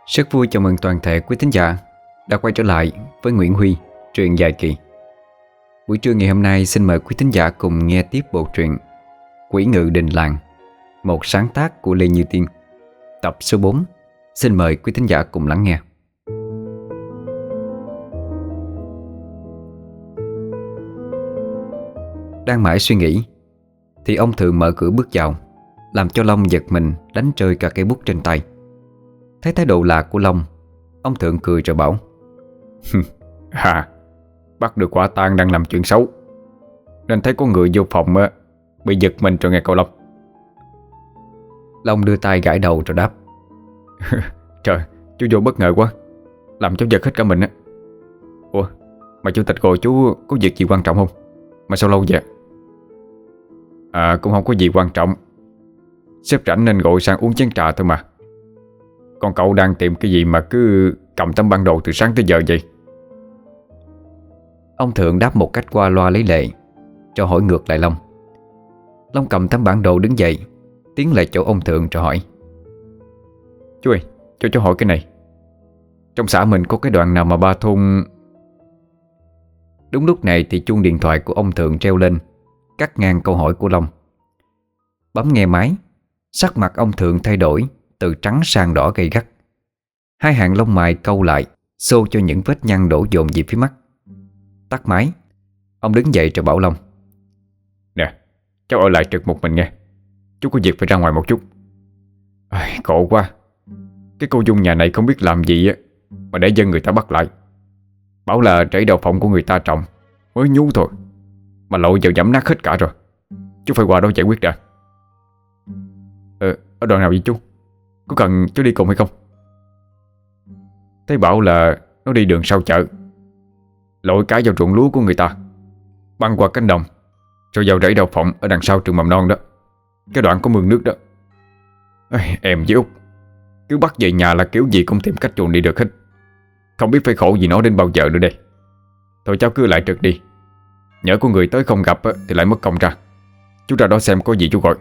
Rất vui chào mừng toàn thể quý thính giả đã quay trở lại với Nguyễn Huy, truyện dài kỳ. Buổi trưa ngày hôm nay xin mời quý thính giả cùng nghe tiếp bộ truyện Quỷ Ngự Đình Làng, một sáng tác của Lê Như Tiên, tập số 4. Xin mời quý thính giả cùng lắng nghe. Đang mãi suy nghĩ thì ông Thượng mở cửa bước vào, làm cho Long giật mình đánh rơi cả cây bút trên tay. Thấy thái độ lạ của Long, ông Thượng cười rồi bảo: Bắt được quả tang đang làm chuyện xấu, nên thấy có người vô phòng bị giật mình rồi nghe cậu Long. Long đưa tay gãi đầu rồi đáp: Trời, chú vô bất ngờ quá, làm cháu giật hết cả mình á. Ủa, mà chủ tịch gọi chú có việc gì quan trọng không? Mà sao lâu vậy? Cũng không có gì quan trọng. Sếp rảnh nên gọi sang uống chén trà thôi mà. Còn cậu đang tìm cái gì mà cứ cầm tấm bản đồ từ sáng tới giờ vậy? Ông Thượng đáp một cách qua loa lấy lệ, cho hỏi ngược lại Long. Long cầm tấm bản đồ đứng dậy, tiến lại chỗ ông Thượng rồi hỏi: Chú ơi, cho cháu hỏi cái này. Trong xã mình có cái đoạn nào mà ba thôn... Đúng lúc này thì chuông điện thoại của ông Thượng treo lên, cắt ngang câu hỏi của Long. Bấm nghe máy, sắc mặt ông Thượng thay đổi từ trắng sang đỏ gay gắt. Hai hàng lông mày cau lại, xô cho những vết nhăn đổ dồn về phía mắt. Tắt máy, ông đứng dậy rồi bảo Long: Nè, cháu ở lại trực một mình nghe. Chú có việc phải ra ngoài một chút. Khổ quá. Cái cô Dung nhà này không biết làm gì á mà để dân người ta bắt lại. Bảo là rẫy đậu phộng của người ta trồng, mới nhú thôi mà lội vào giẫm nát hết cả rồi. Chú phải qua đó giải quyết đã. Ở đoạn nào vậy chú? Có cần chú đi cùng hay không? Thấy bảo là nó đi đường sau chợ, lội cái vào ruộng lúa của người ta, băng qua cánh đồng, rồi vào rẫy đậu phộng ở đằng sau trường mầm non đó. Cái đoạn có mương nước đó. Em với Út cứ bắt về nhà là kiểu gì cũng tìm cách chuồn đi được hết. Không biết phải khổ gì nó đến bao giờ nữa đây. Thôi cháu cứ lại trực đi. Nhỡ có người tới không gặp thì lại mất công ra. Chú ra đó xem có gì chú gọi.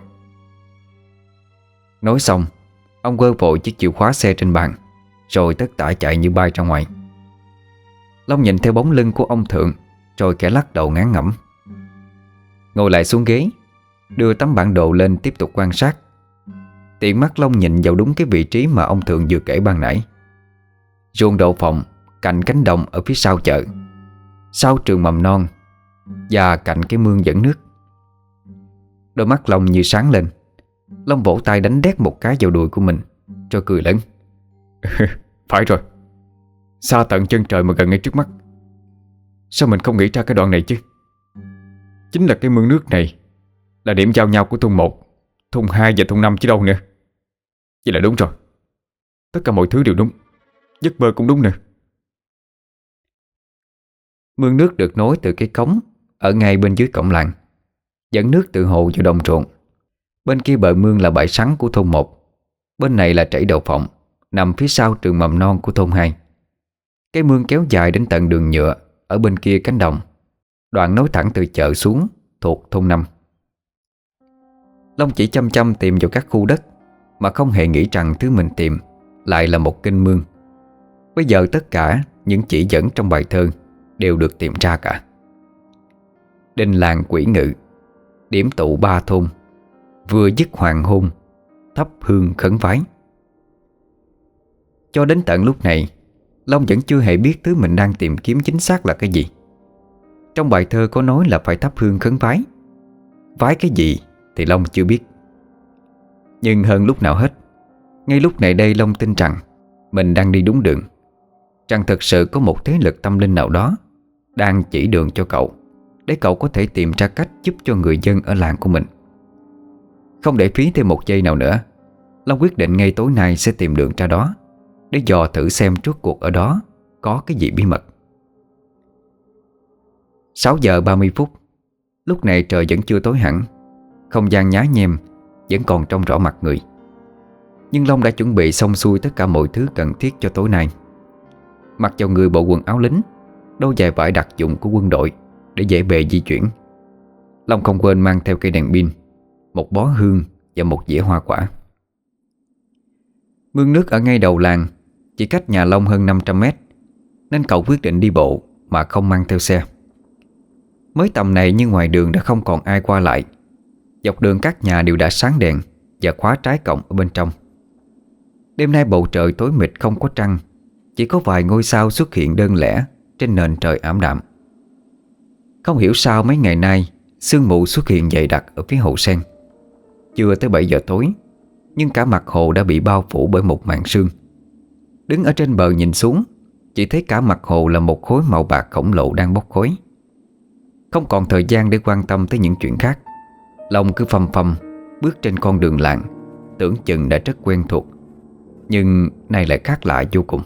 Nói xong, ông quơ vội chiếc chìa khóa xe trên bàn, rồi tất tả chạy như bay ra ngoài. Long nhìn theo bóng lưng của ông Thượng, rồi kẻ lắc đầu ngán ngẩm. Ngồi lại xuống ghế, đưa tấm bản đồ lên tiếp tục quan sát. Tiện mắt Long nhìn vào đúng cái vị trí mà ông Thượng vừa kể ban nãy. Ruộng đậu phộng cạnh cánh đồng ở phía sau chợ, sau trường mầm non và cạnh cái mương dẫn nước. Đôi mắt Long như sáng lên. Long vỗ tay đánh đét một cái vào đùi của mình, rồi cười lớn: Phải rồi, xa tận chân trời mà gần ngay trước mắt. Sao mình không nghĩ ra cái đoạn này chứ? Chính là cái mương nước này là điểm giao nhau của thôn 1, thôn 2 và thôn 5 chứ đâu nữa. Vậy là đúng rồi. Tất cả mọi thứ đều đúng. Giấc mơ cũng đúng nữa. Mương nước được nối từ cái cống ở ngay bên dưới cổng làng, dẫn nước từ hồ vào đồng ruộng. Bên kia bờ mương là bãi sắn của thôn 1. Bên này là rẫy đậu phộng nằm phía sau trường mầm non của thôn 2. Cái mương kéo dài đến tận đường nhựa ở bên kia cánh đồng, đoạn nối thẳng từ chợ xuống thuộc thôn 5. Long chỉ chăm chăm tìm vào các khu đất mà không hề nghĩ rằng thứ mình tìm lại là một kênh mương. Bây giờ tất cả những chỉ dẫn trong bài thơ đều được tìm ra cả. Đình làng quỷ ngự, điểm tụ ba thôn, vừa dứt hoàng hôn, thắp hương khấn vái. Cho đến tận lúc này, Long vẫn chưa hề biết thứ mình đang tìm kiếm chính xác là cái gì. Trong bài thơ có nói là phải thắp hương khấn vái. Vái cái gì thì Long chưa biết. Nhưng hơn lúc nào hết, ngay lúc này đây Long tin rằng mình đang đi đúng đường, rằng thật sự có một thế lực tâm linh nào đó đang chỉ đường cho cậu, để cậu có thể tìm ra cách giúp cho người dân ở làng của mình. Không để phí thêm một giây nào nữa, Long quyết định ngay tối nay sẽ tìm đường ra đó, để dò thử xem rốt cuộc ở đó có cái gì bí mật. 6 giờ 30 phút. Lúc này trời vẫn chưa tối hẳn, không gian nhá nhem vẫn còn trông rõ mặt người. Nhưng Long đã chuẩn bị xong xuôi tất cả mọi thứ cần thiết cho tối nay. Mặc vào người bộ quần áo lính, đôi giày vải đặc dụng của quân đội để dễ bề di chuyển. Long không quên mang theo cây đèn pin, một bó hương và một dĩa hoa quả. Mương nước ở ngay đầu làng chỉ cách nhà Long hơn 500 mét, nên cậu quyết định đi bộ mà không mang theo xe. Mới tầm này nhưng ngoài đường đã không còn ai qua lại. Dọc đường các nhà đều đã sáng đèn và khóa trái cổng ở bên trong. Đêm nay bầu trời tối mịt không có trăng, chỉ có vài ngôi sao xuất hiện đơn lẻ trên nền trời ảm đạm. Không hiểu sao mấy ngày nay sương mù xuất hiện dày đặc ở phía hồ sen. Chưa tới 7 giờ tối, nhưng cả mặt hồ đã bị bao phủ bởi một màn sương. Đứng ở trên bờ nhìn xuống, chỉ thấy cả mặt hồ là một khối màu bạc khổng lồ đang bốc khói. Không còn thời gian để quan tâm tới những chuyện khác, Long cứ phăm phăm bước trên con đường làng, tưởng chừng đã rất quen thuộc, nhưng nay lại khác lạ vô cùng.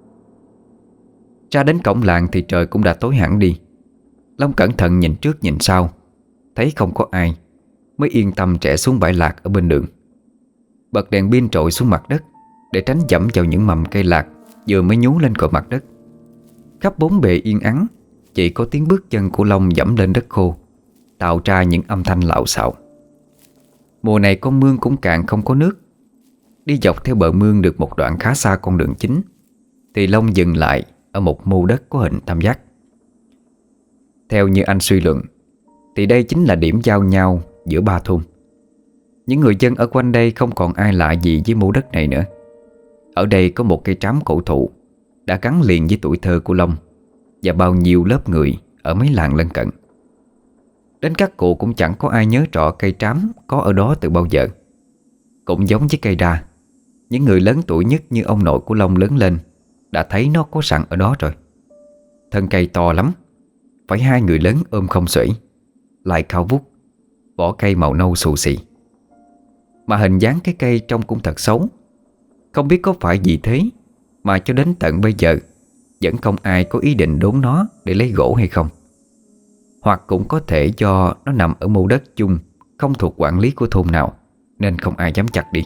Ra đến cổng làng thì trời cũng đã tối hẳn đi. Long cẩn thận nhìn trước nhìn sau, thấy không có ai, mới yên tâm trẻ xuống bãi lạc ở bên đường. Bật đèn pin trội xuống mặt đất để tránh dẫm vào những mầm cây lạc vừa mới nhú lên khỏi mặt đất. Khắp bốn bề yên ắng, chỉ có tiếng bước chân của Long dẫm lên đất khô tạo ra những âm thanh lạo xạo. Mùa này con mương cũng cạn không có nước. Đi dọc theo bờ mương được một đoạn khá xa con đường chính thì Long dừng lại ở một mô đất có hình tam giác. Theo như anh suy luận thì đây chính là điểm giao nhau giữa ba thôn. Những người dân ở quanh đây không còn ai lạ gì với mô đất này nữa. Ở đây có một cây trám cổ thụ đã gắn liền với tuổi thơ của Long và bao nhiêu lớp người ở mấy làng lân cận. Đến các cụ cũng chẳng có ai nhớ rõ cây trám có ở đó từ bao giờ. Cũng giống với cây đa, những người lớn tuổi nhất như ông nội của Long lớn lên đã thấy nó có sẵn ở đó rồi. Thân cây to lắm, phải hai người lớn ôm không xuể, lại cao vút, vỏ cây màu nâu xù xì. Mà hình dáng cái cây trông cũng thật xấu. Không biết có phải vì thế mà cho đến tận bây giờ vẫn không ai có ý định đốn nó để lấy gỗ hay không. Hoặc cũng có thể do nó nằm ở mô đất chung, không thuộc quản lý của thôn nào, nên không ai dám chặt đi.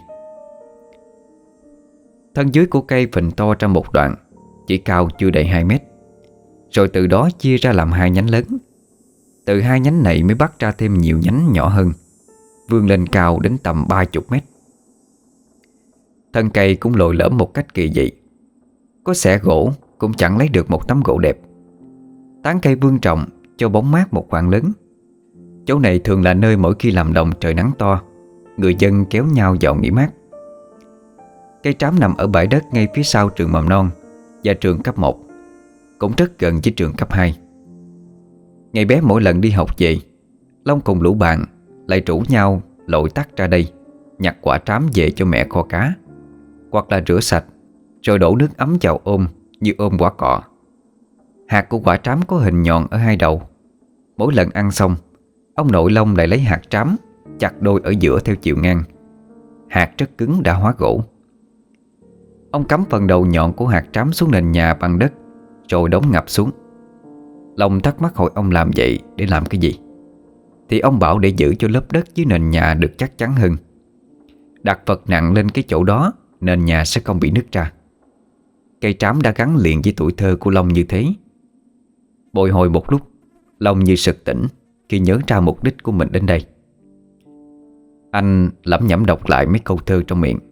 Thân dưới của cây phình to ra một đoạn, chỉ cao chưa đầy 2 mét. Rồi từ đó chia ra làm hai nhánh lớn. Từ hai nhánh này mới bắt ra thêm nhiều nhánh nhỏ hơn, vươn lên cao đến tầm 30 mét. Thân cây cũng lồi lõm một cách kỳ dị. Có xẻ gỗ cũng chẳng lấy được một tấm gỗ đẹp. Tán cây vươn rộng cho bóng mát một khoảng lớn. Chỗ này thường là nơi mỗi khi làm đồng trời nắng to, người dân kéo nhau vào nghỉ mát. Cây trám nằm ở bãi đất ngay phía sau trường mầm non và trường cấp 1, cũng rất gần với trường cấp 2. Ngày bé mỗi lần đi học về, Long cùng lũ bạn lại rủ nhau lội tắt ra đây, nhặt quả trám về cho mẹ kho cá, hoặc là rửa sạch rồi đổ nước ấm vào ôm như ôm quả cọ. Hạt của quả trám có hình nhọn ở hai đầu. Mỗi lần ăn xong, ông nội Long lại lấy hạt trám chặt đôi ở giữa theo chiều ngang. Hạt rất cứng đã hóa gỗ. Ông cắm phần đầu nhọn của hạt trám xuống nền nhà bằng đất, rồi đóng ngập xuống. Long thắc mắc hỏi ông làm vậy để làm cái gì, thì ông bảo để giữ cho lớp đất dưới nền nhà được chắc chắn hơn. Đặt vật nặng lên cái chỗ đó, nền nhà sẽ không bị nứt ra. Cây trám đã gắn liền với tuổi thơ của Long như thế. Bồi hồi một lúc, Long như sực tỉnh khi nhớ ra mục đích của mình đến đây. Anh lẩm nhẩm đọc lại mấy câu thơ trong miệng.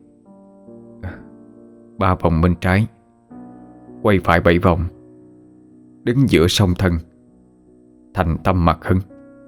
3 vòng bên trái, quay phải 7 vòng, đứng giữa song thân, thành tâm mặt hưng.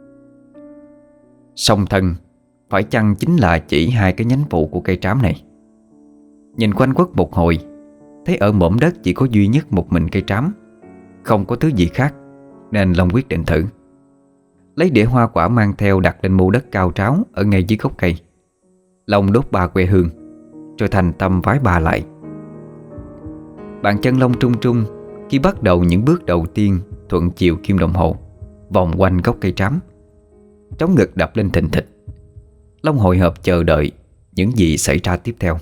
Song thân phải chăng chính là chỉ hai cái nhánh phụ của cây trám này? Nhìn quanh quất một hồi, thấy ở mỏm đất chỉ có duy nhất một mình cây trám, không có thứ gì khác, nên Long quyết định thử. Lấy đĩa hoa quả mang theo đặt lên mô đất cao tráo ở ngay dưới gốc cây. Long đốt 3 que hương, rồi thành tâm vái 3 lại. Bàn chân Long trung trung khi bắt đầu những bước đầu tiên thuận chiều kim đồng hồ, vòng quanh gốc cây trám. Trống ngực đập lên thình thịch. Long hồi hộp chờ đợi những gì xảy ra tiếp theo.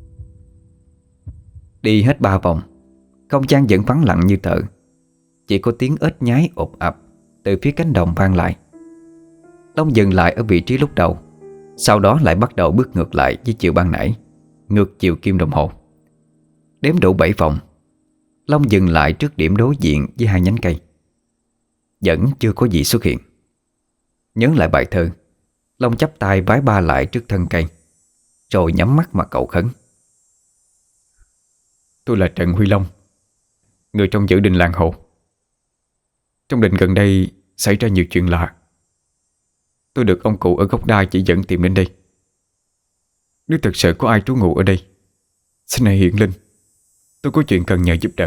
Đi hết 3 vòng, không gian vẫn vắng lặng như tờ. Chỉ có tiếng ếch nhái ộp ập từ phía cánh đồng vang lại. Long dừng lại ở vị trí lúc đầu, sau đó lại bắt đầu bước ngược lại với chiều ban nãy, ngược chiều kim đồng hồ. Đếm đủ 7 vòng, Long dừng lại trước điểm đối diện với hai nhánh cây. Vẫn chưa có gì xuất hiện. Nhớ lại bài thơ, Long chắp tay vái 3 lại trước thân cây, rồi nhắm mắt mà cầu khấn. Tôi là Trần Huy Long, người trong giữ đình làng Hồ. Trong đình gần đây xảy ra nhiều chuyện lạ. Tôi được ông cụ ở gốc đa chỉ dẫn tìm đến đây. Nếu thực sự có ai trú ngụ ở đây, xin hãy hiện lên. Tôi có chuyện cần nhờ giúp đỡ.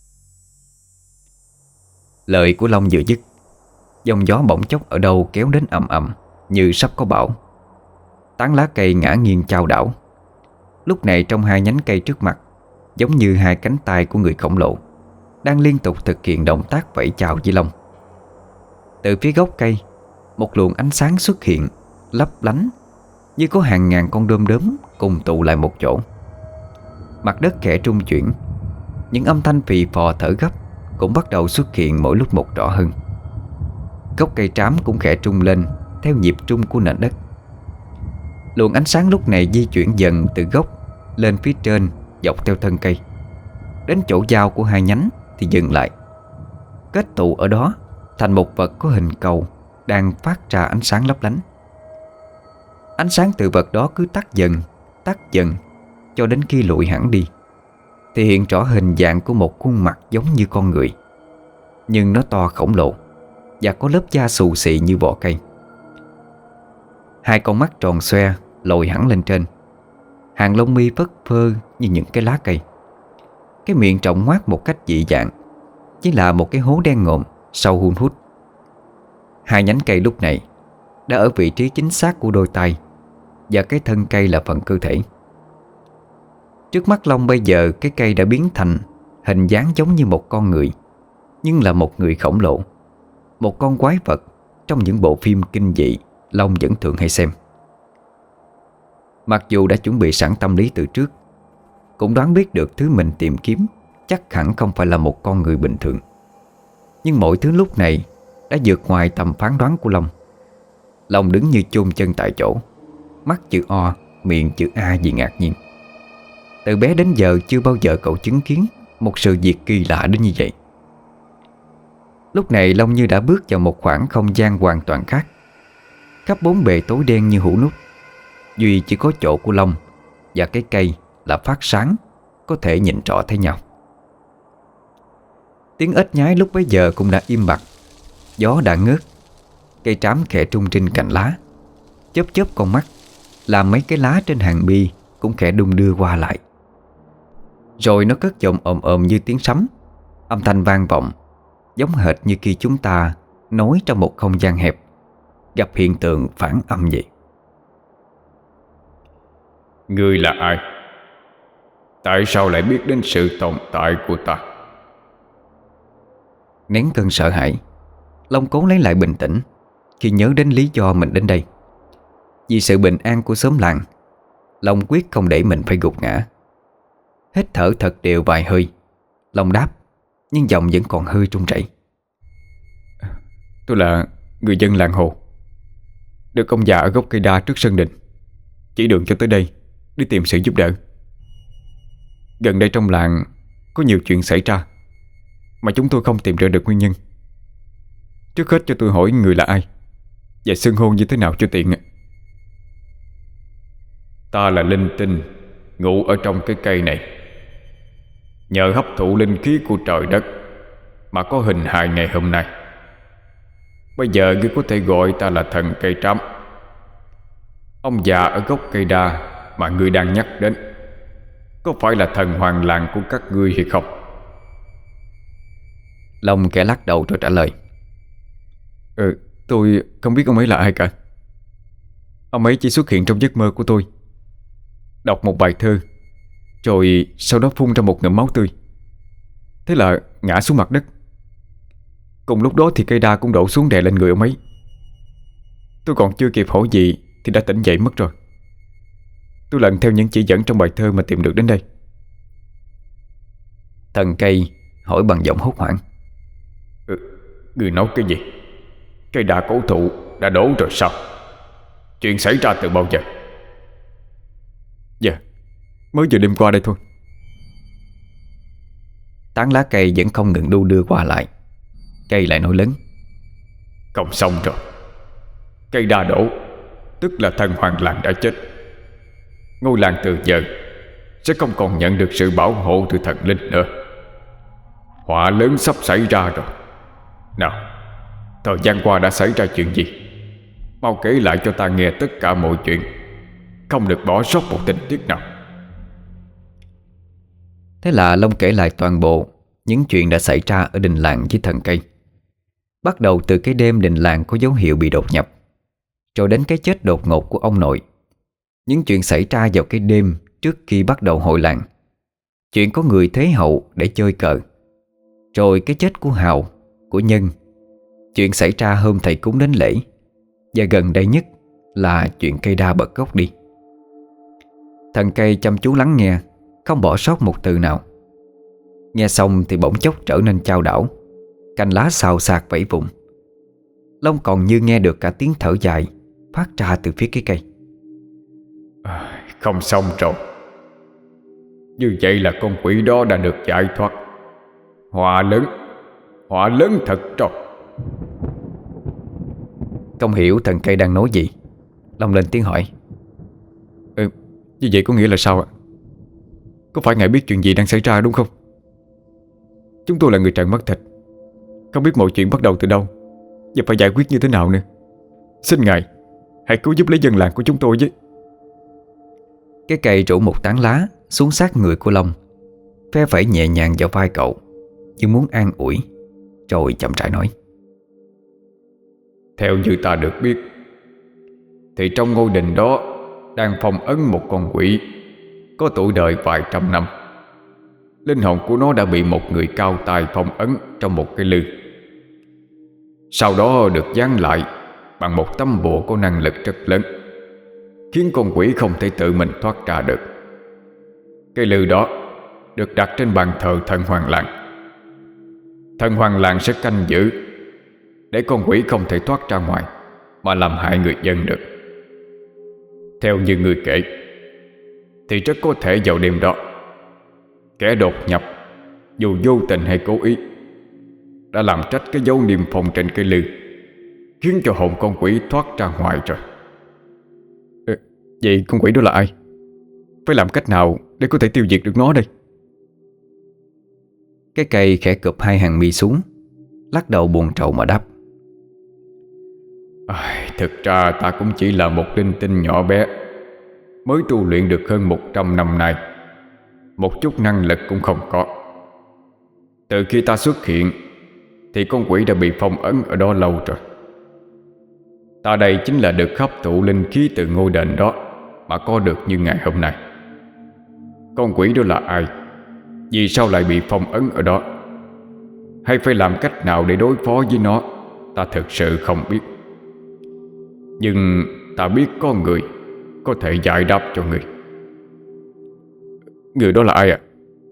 Lời của Long vừa dứt, dòng gió bỗng chốc ở đâu kéo đến ầm ầm, như sắp có bão. Tán lá cây ngã nghiêng chao đảo. Lúc này trong hai nhánh cây trước mặt, giống như hai cánh tay của người khổng lồ đang liên tục thực hiện động tác vẫy chào với Long. Từ phía gốc cây, một luồng ánh sáng xuất hiện, lấp lánh, như có hàng ngàn con đom đóm cùng tụ lại một chỗ. Mặt đất khẽ rung chuyển. Những âm thanh phì phò thở gấp cũng bắt đầu xuất hiện mỗi lúc một rõ hơn. Gốc cây trám cũng khẽ rung lên theo nhịp rung của nền đất. Luồng ánh sáng lúc này di chuyển dần từ gốc lên phía trên, dọc theo thân cây. Đến chỗ giao của hai nhánh thì dừng lại, kết tụ ở đó thành một vật có hình cầu đang phát ra ánh sáng lấp lánh. Ánh sáng từ vật đó cứ tắt dần cho đến khi lụi hẳn đi, thì hiện rõ hình dạng của một khuôn mặt giống như con người, nhưng nó to khổng lồ và có lớp da xù xì như vỏ cây. Hai con mắt tròn xoe lồi hẳn lên trên, hàng lông mi phất phơ như những cái lá cây. Cái miệng rộng ngoác một cách dị dạng, chỉ là một cái hố đen ngòm sâu hun hút. Hai nhánh cây lúc này đã ở vị trí chính xác của đôi tay, và cái thân cây là phần cơ thể. Trước mắt Long bây giờ, cái cây đã biến thành hình dáng giống như một con người, nhưng là một người khổng lồ, một con quái vật trong những bộ phim kinh dị Long vẫn thường hay xem. Mặc dù đã chuẩn bị sẵn tâm lý từ trước, cũng đoán biết được thứ mình tìm kiếm chắc hẳn không phải là một con người bình thường, nhưng mọi thứ lúc này đã vượt ngoài tầm phán đoán của Long. Long đứng như chôn chân tại chỗ, mắt chữ O, miệng chữ A vì ngạc nhiên. Từ bé đến giờ chưa bao giờ cậu chứng kiến một sự việc kỳ lạ đến như vậy. Lúc này Long như đã bước vào một khoảng không gian hoàn toàn khác. Khắp bốn bề tối đen như hũ nút, duy chỉ có chỗ của Long và cái cây là phát sáng, có thể nhìn rõ thấy nhau. Tiếng ếch nhái lúc bấy giờ cũng đã im bặt. Gió đã ngớt. Cây trám khẽ rung trên cành lá, chớp chớp con mắt, làm mấy cái lá trên hàng bi cũng khẽ đung đưa qua lại. Rồi nó cất giọng ồm ồm như tiếng sấm. Âm thanh vang vọng, giống hệt như khi chúng ta nói trong một không gian hẹp, gặp hiện tượng phản âm vậy. Ngươi là ai? Tại sao lại biết đến sự tồn tại của ta? Nén cơn sợ hãi, Long cố lấy lại bình tĩnh khi nhớ đến lý do mình đến đây. Vì sự bình an của xóm làng, Long quyết không để mình phải gục ngã. Hít thở thật đều vài hơi, Long đáp, nhưng giọng vẫn còn hơi run rẩy. Tôi là người dân làng Hồ, được ông già ở gốc cây đa trước sân đình chỉ đường cho tới đây để tìm sự giúp đỡ. Gần đây trong làng có nhiều chuyện xảy ra mà chúng tôi không tìm ra được nguyên nhân. Trước hết cho tôi hỏi người là ai và xưng hô như thế nào cho tiện. Ta là linh tinh ngụ ở trong cái cây này. Nhờ hấp thụ linh khí của trời đất mà có hình hài ngày hôm nay. Bây giờ ngươi có thể gọi ta là thần cây trám. Ông già ở gốc cây đa mà ngươi đang nhắc đến có phải là thần hoàng làng của các ngươi hay không? Long khẽ lắc đầu rồi trả lời. Tôi không biết ông ấy là ai cả. Ông ấy chỉ xuất hiện trong giấc mơ của tôi, đọc một bài thơ, rồi sau đó phun ra một ngụm máu tươi. Thế là ngã xuống mặt đất. Cùng lúc đó thì cây đa cũng đổ xuống đè lên người ông ấy. Tôi còn chưa kịp hỏi gì thì đã tỉnh dậy mất rồi. Tôi lần theo những chỉ dẫn trong bài thơ mà tìm được đến đây. Thần cây hỏi bằng giọng hốt hoảng. Người nói cái gì? Cây đa cổ thụ đã đổ rồi sao? Chuyện xảy ra từ bao giờ? Dạ, mới vừa đêm qua đây thôi. Tán lá cây vẫn không ngừng đu đưa qua lại. Cây lại nói lớn. Không xong rồi. Cây đa đổ tức là thần hoàng làng đã chết. Ngôi làng từ giờ sẽ không còn nhận được sự bảo hộ từ thần linh nữa. Họa lớn sắp xảy ra rồi. Nào, thời gian qua đã xảy ra chuyện gì? Mau kể lại cho ta nghe tất cả mọi chuyện, không được bỏ sót một tình tiết nào. Thế là Long kể lại toàn bộ những chuyện đã xảy ra ở đình làng với thần cây. Bắt đầu từ cái đêm đình làng có dấu hiệu bị đột nhập, rồi đến cái chết đột ngột của ông nội, những chuyện xảy ra vào cái đêm trước khi bắt đầu hội làng, chuyện có người thế hậu để chơi cờ, rồi cái chết của Hào, của Nhân, chuyện xảy ra hôm thầy cúng đến lễ, và gần đây nhất là chuyện cây đa bật gốc đi. Thần cây chăm chú lắng nghe, không bỏ sót một từ nào. Nghe xong thì bỗng chốc trở nên chao đảo, cành lá xào xạc vẫy vùng. Long còn như nghe được cả tiếng thở dài phát ra từ phía cái cây. Không xong rồi. Như vậy là con quỷ đó đã được giải thoát. Họa lớn thật rồi. Không hiểu thần cây đang nói gì, Long lên tiếng hỏi. Như vậy có nghĩa là sao ạ? Có phải ngài biết chuyện gì đang xảy ra đúng không? Chúng tôi là người trần mắt thịt, không biết mọi chuyện bắt đầu từ đâu và phải giải quyết như thế nào nữa. Xin ngài hãy cứu giúp lấy dân làng của chúng tôi với. Cái cây rủ một tán lá xuống sát người của Long, phe phẩy nhẹ nhàng vào vai cậu như muốn an ủi, rồi chậm rãi nói. Theo như ta được biết thì trong ngôi đình đó đang phong ấn một con quỷ có tuổi đời vài trăm năm. Linh hồn của nó đã bị một người cao tay phong ấn trong một cái lư, sau đó được dán lại bằng một tấm bùa có năng lực rất lớn, khiến con quỷ không thể tự mình thoát ra được. Cái lư đó được đặt trên bàn thờ thần Hoàng Làng. Thần Hoàng Làng sẽ canh giữ để con quỷ không thể thoát ra ngoài mà làm hại người dân được. Theo như người kể thì rất có thể vào đêm đó, kẻ đột nhập dù vô tình hay cố ý đã làm trách cái dấu niêm phong trên cây lư, khiến cho hồn con quỷ thoát ra ngoài rồi. Vậy con quỷ đó là ai? Phải làm cách nào để có thể tiêu diệt được nó đây? Cái cây khẽ cụp hai hàng mi xuống, lắc đầu buồn rầu mà đáp. Thực ra ta cũng chỉ là một linh tinh nhỏ bé, mới tu luyện được hơn 100 năm nay, một chút năng lực cũng không có. Từ khi ta xuất hiện thì con quỷ đã bị phong ấn ở đó lâu rồi. Ta đây chính là được hấp thụ linh khí từ ngôi đền đó mà có được như ngày hôm nay. Con quỷ đó là ai? Vì sao lại bị phong ấn ở đó? Hay phải làm cách nào để đối phó với nó? Ta thực sự không biết. Nhưng ta biết có người có thể giải đáp cho người. Người đó là ai ạ?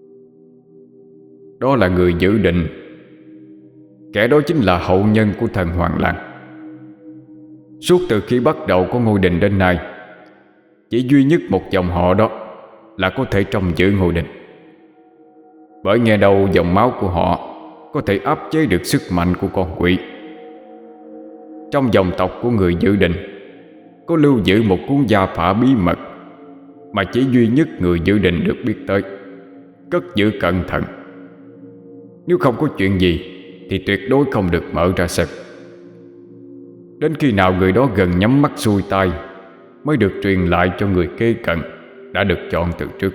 Đó là người giữ định. Kẻ đó chính là hậu nhân của thần Hoàng Làng. Suốt từ khi bắt đầu có ngôi đình đến nay, chỉ duy nhất một dòng họ đó là có thể trông giữ ngôi đình. Bởi nghe đầu dòng máu của họ có thể áp chế được sức mạnh của con quỷ. Trong dòng tộc của người giữ định có lưu giữ một cuốn gia phả bí mật mà chỉ duy nhất người giữ định được biết tới, cất giữ cẩn thận. Nếu không có chuyện gì thì tuyệt đối không được mở ra xem. Đến khi nào người đó gần nhắm mắt xuôi tay mới được truyền lại cho người kế cận đã được chọn từ trước.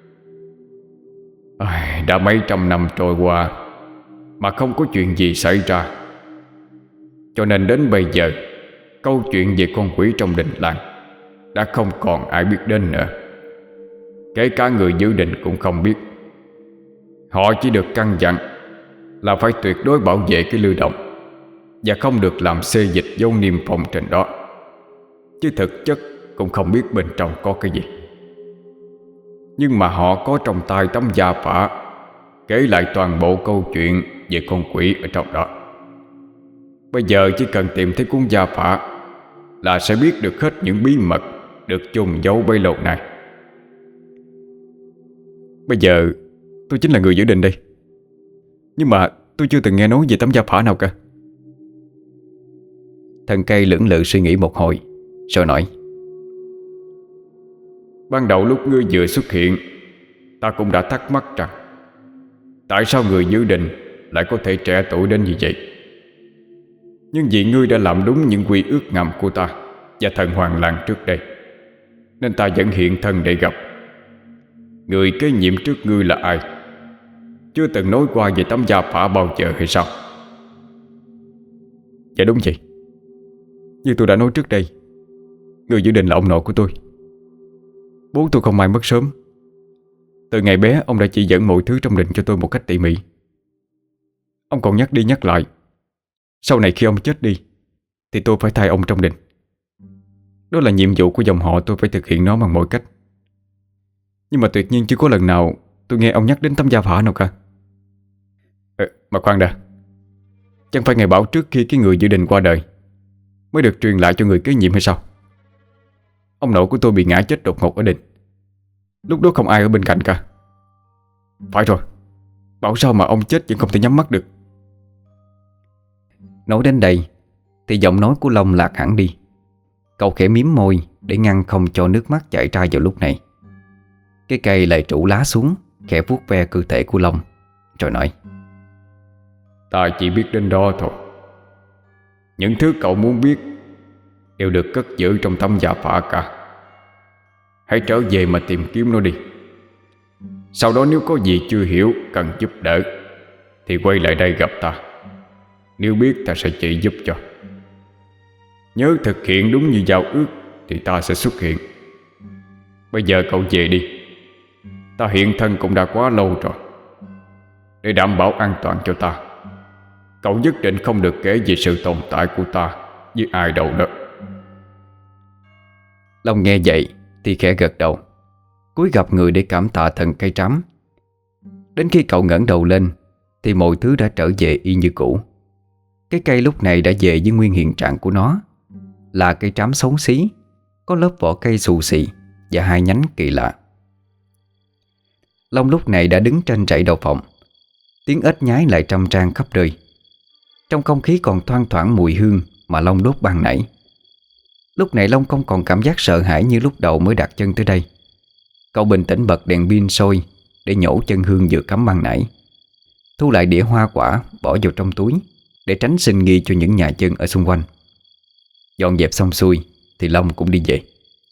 Đã mấy trăm năm trôi qua mà không có chuyện gì xảy ra, cho nên đến bây giờ câu chuyện về con quỷ trong đình làng đã không còn ai biết đến nữa. Kể cả người giữ định cũng không biết. Họ chỉ được căn dặn là phải tuyệt đối bảo vệ cái lư động và không được làm xê dịch dấu niêm phong trên đó, chứ thực chất cũng không biết bên trong có cái gì. Nhưng mà họ có trong tay tấm gia phả kể lại toàn bộ câu chuyện về con quỷ ở trong đó. Bây giờ chỉ cần tìm thấy cuốn gia phả là sẽ biết được hết những bí mật được chôn giấu bấy lâu nay. Bây giờ tôi chính là người giữ định đây, nhưng mà tôi chưa từng nghe nói về tấm gia phả nào cả. Thần cây lưỡng lự suy nghĩ một hồi rồi nói. Ban đầu lúc ngươi vừa xuất hiện Ta cũng đã thắc mắc rằng tại sao người dự định lại có thể trẻ tuổi đến như vậy. Nhưng vì ngươi đã làm đúng những quy ước ngầm của ta và thần Hoàng Làng trước đây, nên ta vẫn hiện thân để gặp. Người kế nhiệm trước ngươi là ai? Chưa từng nói qua về tấm gia phả bao giờ hay sao? Dạ đúng vậy. Như tôi đã nói trước đây, người dự định là ông nội của tôi. Bố tôi không may mất sớm. Từ ngày bé ông đã chỉ dẫn mọi thứ trong đình cho tôi một cách tỉ mỉ. Ông còn nhắc đi nhắc lại, sau này khi ông chết đi thì tôi phải thay ông trong đình. Đó là nhiệm vụ của dòng họ, tôi phải thực hiện nó bằng mọi cách. Nhưng mà tuyệt nhiên chưa có lần nào tôi nghe ông nhắc đến tấm gia phả nào cả. Mà khoan đã, chẳng phải ngài bảo trước khi cái người dự định qua đời mới được truyền lại cho người kế nhiệm hay sao? Ông nội của tôi bị ngã chết đột ngột ở đình. Lúc đó không ai ở bên cạnh cả. Phải rồi, bảo sao mà ông chết vẫn không thể nhắm mắt được. Nói đến đây thì giọng nói của Long lạc hẳn đi. Cậu khẽ mím môi để ngăn không cho nước mắt chảy ra vào lúc này. Cái cây lại trụ lá xuống, khẽ vuốt ve cơ thể của Long, rồi nói: Ta chỉ biết đến đó thôi. Những thứ cậu muốn biết đều được cất giữ trong tấm gia phả cả. Hãy trở về mà tìm kiếm nó đi. Sau đó nếu có gì chưa hiểu cần giúp đỡ thì quay lại đây gặp ta. Nếu biết ta sẽ chỉ giúp cho. Nhớ thực hiện đúng như giao ước thì ta sẽ xuất hiện. Bây giờ cậu về đi. Ta hiện thân cũng đã quá lâu rồi. Để đảm bảo an toàn cho ta, cậu nhất định không được kể về sự tồn tại của ta với ai đâu đó. Long nghe vậy thì khẽ gật đầu, cúi gập người để cảm tạ thần cây trắm. Đến khi cậu ngẩng đầu lên thì mọi thứ đã trở về y như cũ. Cái cây lúc này đã về với nguyên hiện trạng của nó, là cây trắm xấu xí, có lớp vỏ cây xù xì và hai nhánh kỳ lạ. Long lúc này đã đứng trên trại đầu phòng. Tiếng ếch nhái lại trăm trang khắp nơi. Trong không khí còn thoang thoảng mùi hương mà Long đốt ban nãy. Lúc này Long không còn cảm giác sợ hãi như lúc đầu mới đặt chân tới đây. Cậu bình tĩnh bật đèn pin sôi để nhổ chân hương vừa cắm ban nãy, thu lại đĩa hoa quả bỏ vào trong túi để tránh sinh nghi cho những nhà dân ở xung quanh. Dọn dẹp xong xuôi thì Long cũng đi về.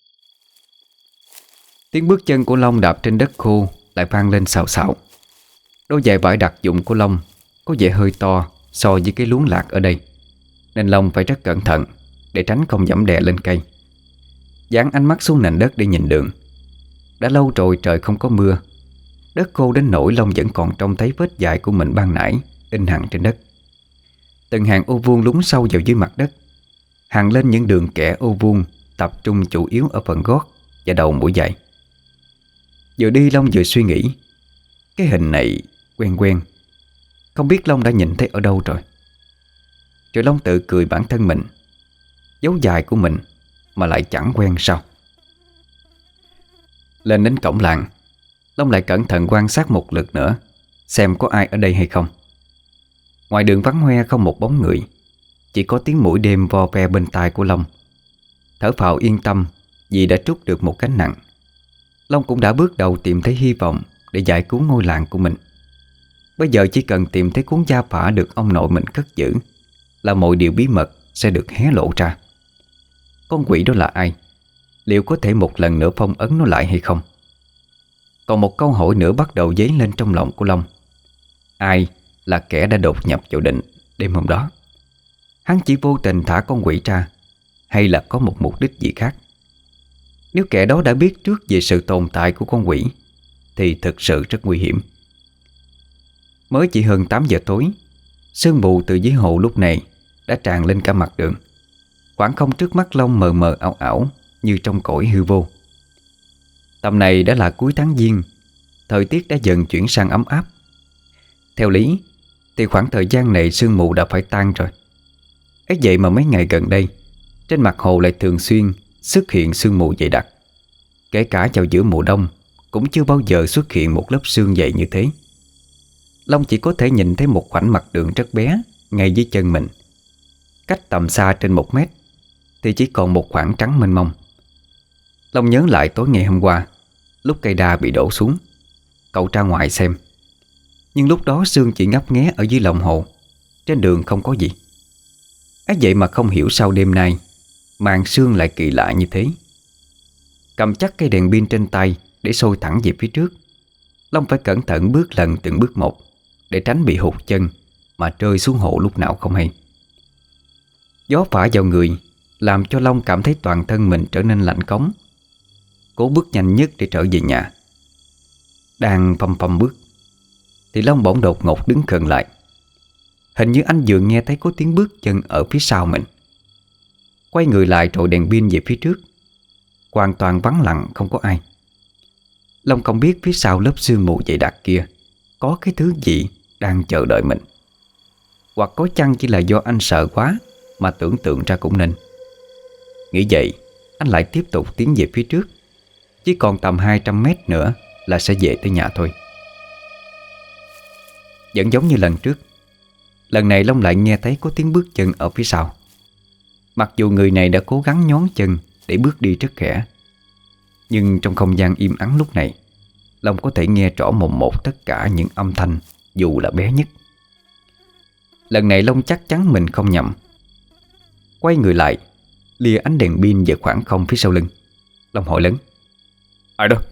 Tiếng bước chân của Long đạp trên đất khô lại vang lên xào xạo. Đôi giày vải đặc dụng của Long có vẻ hơi to so với cái luống lạc ở đây, nên Long phải rất cẩn thận để tránh không giẫm đè lên cây. Dán ánh mắt xuống nền đất để nhìn đường. Đã lâu rồi trời không có mưa. Đất khô đến nỗi Long vẫn còn trông thấy vết dài của mình ban nãy in hằn trên đất. Từng hàng ô vuông lún sâu vào dưới mặt đất, hằn lên những đường kẻ ô vuông tập trung chủ yếu ở phần gót và đầu mũi giày. Vừa đi Long vừa suy nghĩ, cái hình này quen quen, không biết Long đã nhìn thấy ở đâu rồi. Rồi Long tự cười bản thân mình, dấu dài của mình mà lại chẳng quen sao. Lên đến cổng làng, Long lại cẩn thận quan sát một lượt nữa xem có ai ở đây hay không. Ngoài đường vắng hoe không một bóng người, chỉ có tiếng muỗi đêm vo ve bên tai của Long. Thở phào yên tâm vì đã trút được một gánh nặng. Long cũng đã bước đầu tìm thấy hy vọng để giải cứu ngôi làng của mình. Bây giờ chỉ cần tìm thấy cuốn gia phả được ông nội mình cất giữ là mọi điều bí mật sẽ được hé lộ ra. Con quỷ đó là ai? Liệu có thể một lần nữa phong ấn nó lại hay không? Còn một câu hỏi nữa bắt đầu dấy lên trong lòng của Long. Ai là kẻ đã đột nhập vào định đêm hôm đó? Hắn chỉ vô tình thả con quỷ ra, hay là có một mục đích gì khác? Nếu kẻ đó đã biết trước về sự tồn tại của con quỷ thì thực sự rất nguy hiểm. Mới chỉ hơn 8 giờ tối, sương mù từ dưới hồ lúc này đã tràn lên cả mặt đường. Khoảng không trước mắt Long mờ mờ ảo ảo như trong cõi hư vô. Tầm này đã là cuối tháng Giêng, thời tiết đã dần chuyển sang ấm áp. Theo lý thì khoảng thời gian này sương mù đã phải tan rồi. ấy vậy mà mấy ngày gần đây trên mặt hồ lại thường xuyên xuất hiện sương mù dày đặc. Kể cả vào giữa mùa đông cũng chưa bao giờ xuất hiện một lớp sương dày như thế. Long chỉ có thể nhìn thấy một khoảnh mặt đường rất bé ngay dưới chân mình. Cách tầm xa trên 1 mét thì chỉ còn một khoảng trắng mênh mông. Long nhớ lại tối ngày hôm qua, lúc cây đa bị đổ xuống. cậu ra ngoài xem. Nhưng lúc đó Sương chỉ ngấp nghé ở dưới lòng hồ. Trên đường không có gì. Ấy vậy mà không hiểu sao đêm nay màn sương lại kỳ lạ như thế. Cầm chắc cây đèn pin trên tay để soi thẳng về phía trước, Long phải cẩn thận bước lần từng bước một để tránh bị hụt chân mà rơi xuống hồ lúc nào không hay. Gió phả vào người làm cho Long cảm thấy toàn thân mình trở nên lạnh cống. Cố bước nhanh nhất để trở về nhà. Đang phầm phầm bước thì Long bỗng đột ngột đứng khựng lại. Hình như anh vừa nghe thấy có tiếng bước chân ở phía sau mình. Quay người lại rồi đèn pin về phía trước. Hoàn toàn vắng lặng, không có ai. Long không biết phía sau lớp sương mù dày đặc kia có cái thứ gì đang chờ đợi mình. Hoặc có chăng chỉ là do anh sợ quá mà tưởng tượng ra cũng nên. Nghĩ vậy, anh lại tiếp tục tiến về phía trước. Chỉ còn tầm 200 mét nữa là sẽ về tới nhà thôi. Vẫn giống như lần trước, lần này Long lại nghe thấy có tiếng bước chân ở phía sau. Mặc dù người này đã cố gắng nhón chân để bước đi rất khẽ, nhưng trong không gian im ắng lúc này, Long có thể nghe rõ mồn một tất cả những âm thanh dù là bé nhất. Lần này Long chắc chắn mình không nhầm. Quay người lại, lìa ánh đèn pin về khoảng không phía sau lưng, Long hỏi lớn: "Ai đó?"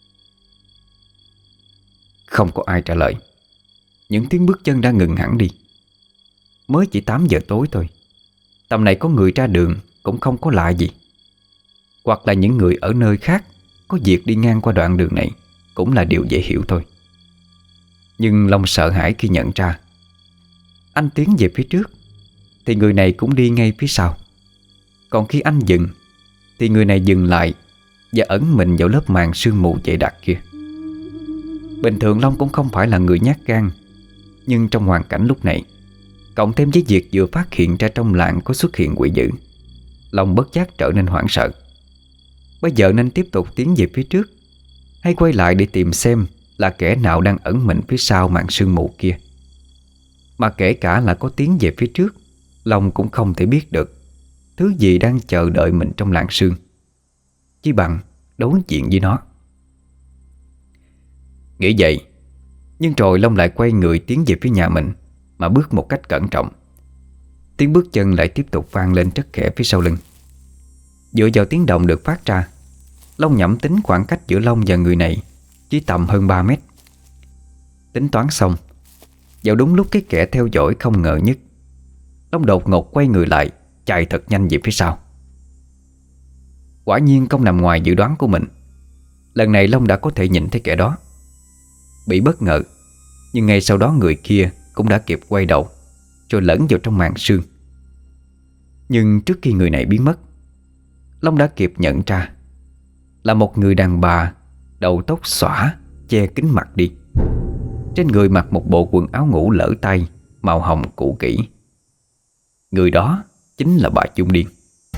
Không có ai trả lời. Những tiếng bước chân đã ngừng hẳn đi. Mới chỉ 8 giờ tối thôi, tầm này có người ra đường cũng không có lạ gì. Hoặc là những người ở nơi khác có việc đi ngang qua đoạn đường này cũng là điều dễ hiểu thôi. Nhưng Long sợ hãi khi nhận ra anh tiến về phía trước thì người này cũng đi ngay phía sau. Còn khi anh dừng thì người này dừng lại và ẩn mình vào lớp màn sương mù dày đặc kia. Bình thường Long cũng không phải là người nhát gan, nhưng trong hoàn cảnh lúc này, cộng thêm với việc vừa phát hiện ra trong làng có xuất hiện quỷ dữ, Long bất giác trở nên hoảng sợ. Bây giờ nên tiếp tục tiến về phía trước hay quay lại để tìm xem là kẻ nào đang ẩn mình phía sau màn sương mù kia. Mà kể cả là có tiến về phía trước, Long cũng không thể biết được thứ gì đang chờ đợi mình trong làn sương, chỉ bằng đối diện với nó. Nghĩ vậy, nhưng rồi Long lại quay người tiến về phía nhà mình mà bước một cách cẩn trọng. Tiếng bước chân lại tiếp tục vang lên rất khẽ phía sau lưng. Dựa vào tiếng động được phát ra, Long nhẩm tính khoảng cách giữa Long và người này chỉ tầm hơn 3 mét. Tính toán xong, vào đúng lúc cái kẻ theo dõi không ngờ nhất, Long đột ngột quay người lại, chạy thật nhanh về phía sau. Quả nhiên không nằm ngoài dự đoán của mình. Lần này Long đã có thể nhìn thấy kẻ đó. Bị bất ngờ, nhưng ngay sau đó người kia cũng đã kịp quay đầu rồi lẫn vào trong màn sương. Nhưng trước khi người này biến mất, Long đã kịp nhận ra là một người đàn bà, đầu tóc xõa, che kín mặt đi. Trên người mặc một bộ quần áo ngủ lỡ tay màu hồng cũ kỹ. Người đó chính là bà Chung Điên.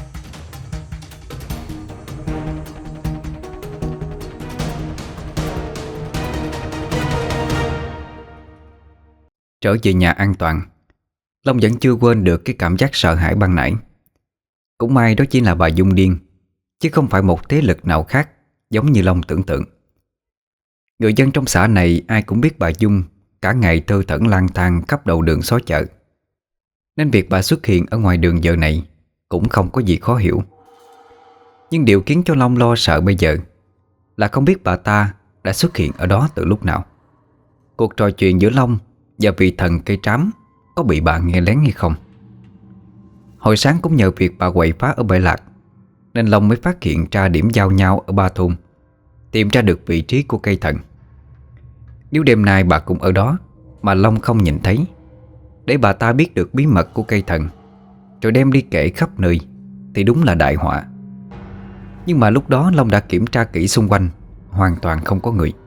Trở về nhà an toàn, Long vẫn chưa quên được cái cảm giác sợ hãi ban nãy. Cũng may đó chỉ là bà Dung Điên, chứ không phải một thế lực nào khác giống như Long tưởng tượng. Người dân trong xã này ai cũng biết bà Dung cả ngày thơ thẩn lang thang khắp đầu đường xó chợ, nên việc bà xuất hiện ở ngoài đường giờ này cũng không có gì khó hiểu. Nhưng điều khiến cho Long lo sợ bây giờ là không biết bà ta đã xuất hiện ở đó từ lúc nào. Cuộc trò chuyện giữa Long và vị thần cây trám có bị bà nghe lén hay không. Hồi sáng cũng nhờ việc bà quậy phá ở bãi lạc, nên Long mới phát hiện ra điểm giao nhau ở ba thôn, tìm ra được vị trí của cây thần. Nếu đêm nay bà cũng ở đó mà Long không nhìn thấy, để bà ta biết được bí mật của cây thần rồi đem đi kể khắp nơi, thì đúng là đại họa. Nhưng mà lúc đó Long đã kiểm tra kỹ xung quanh, hoàn toàn không có người.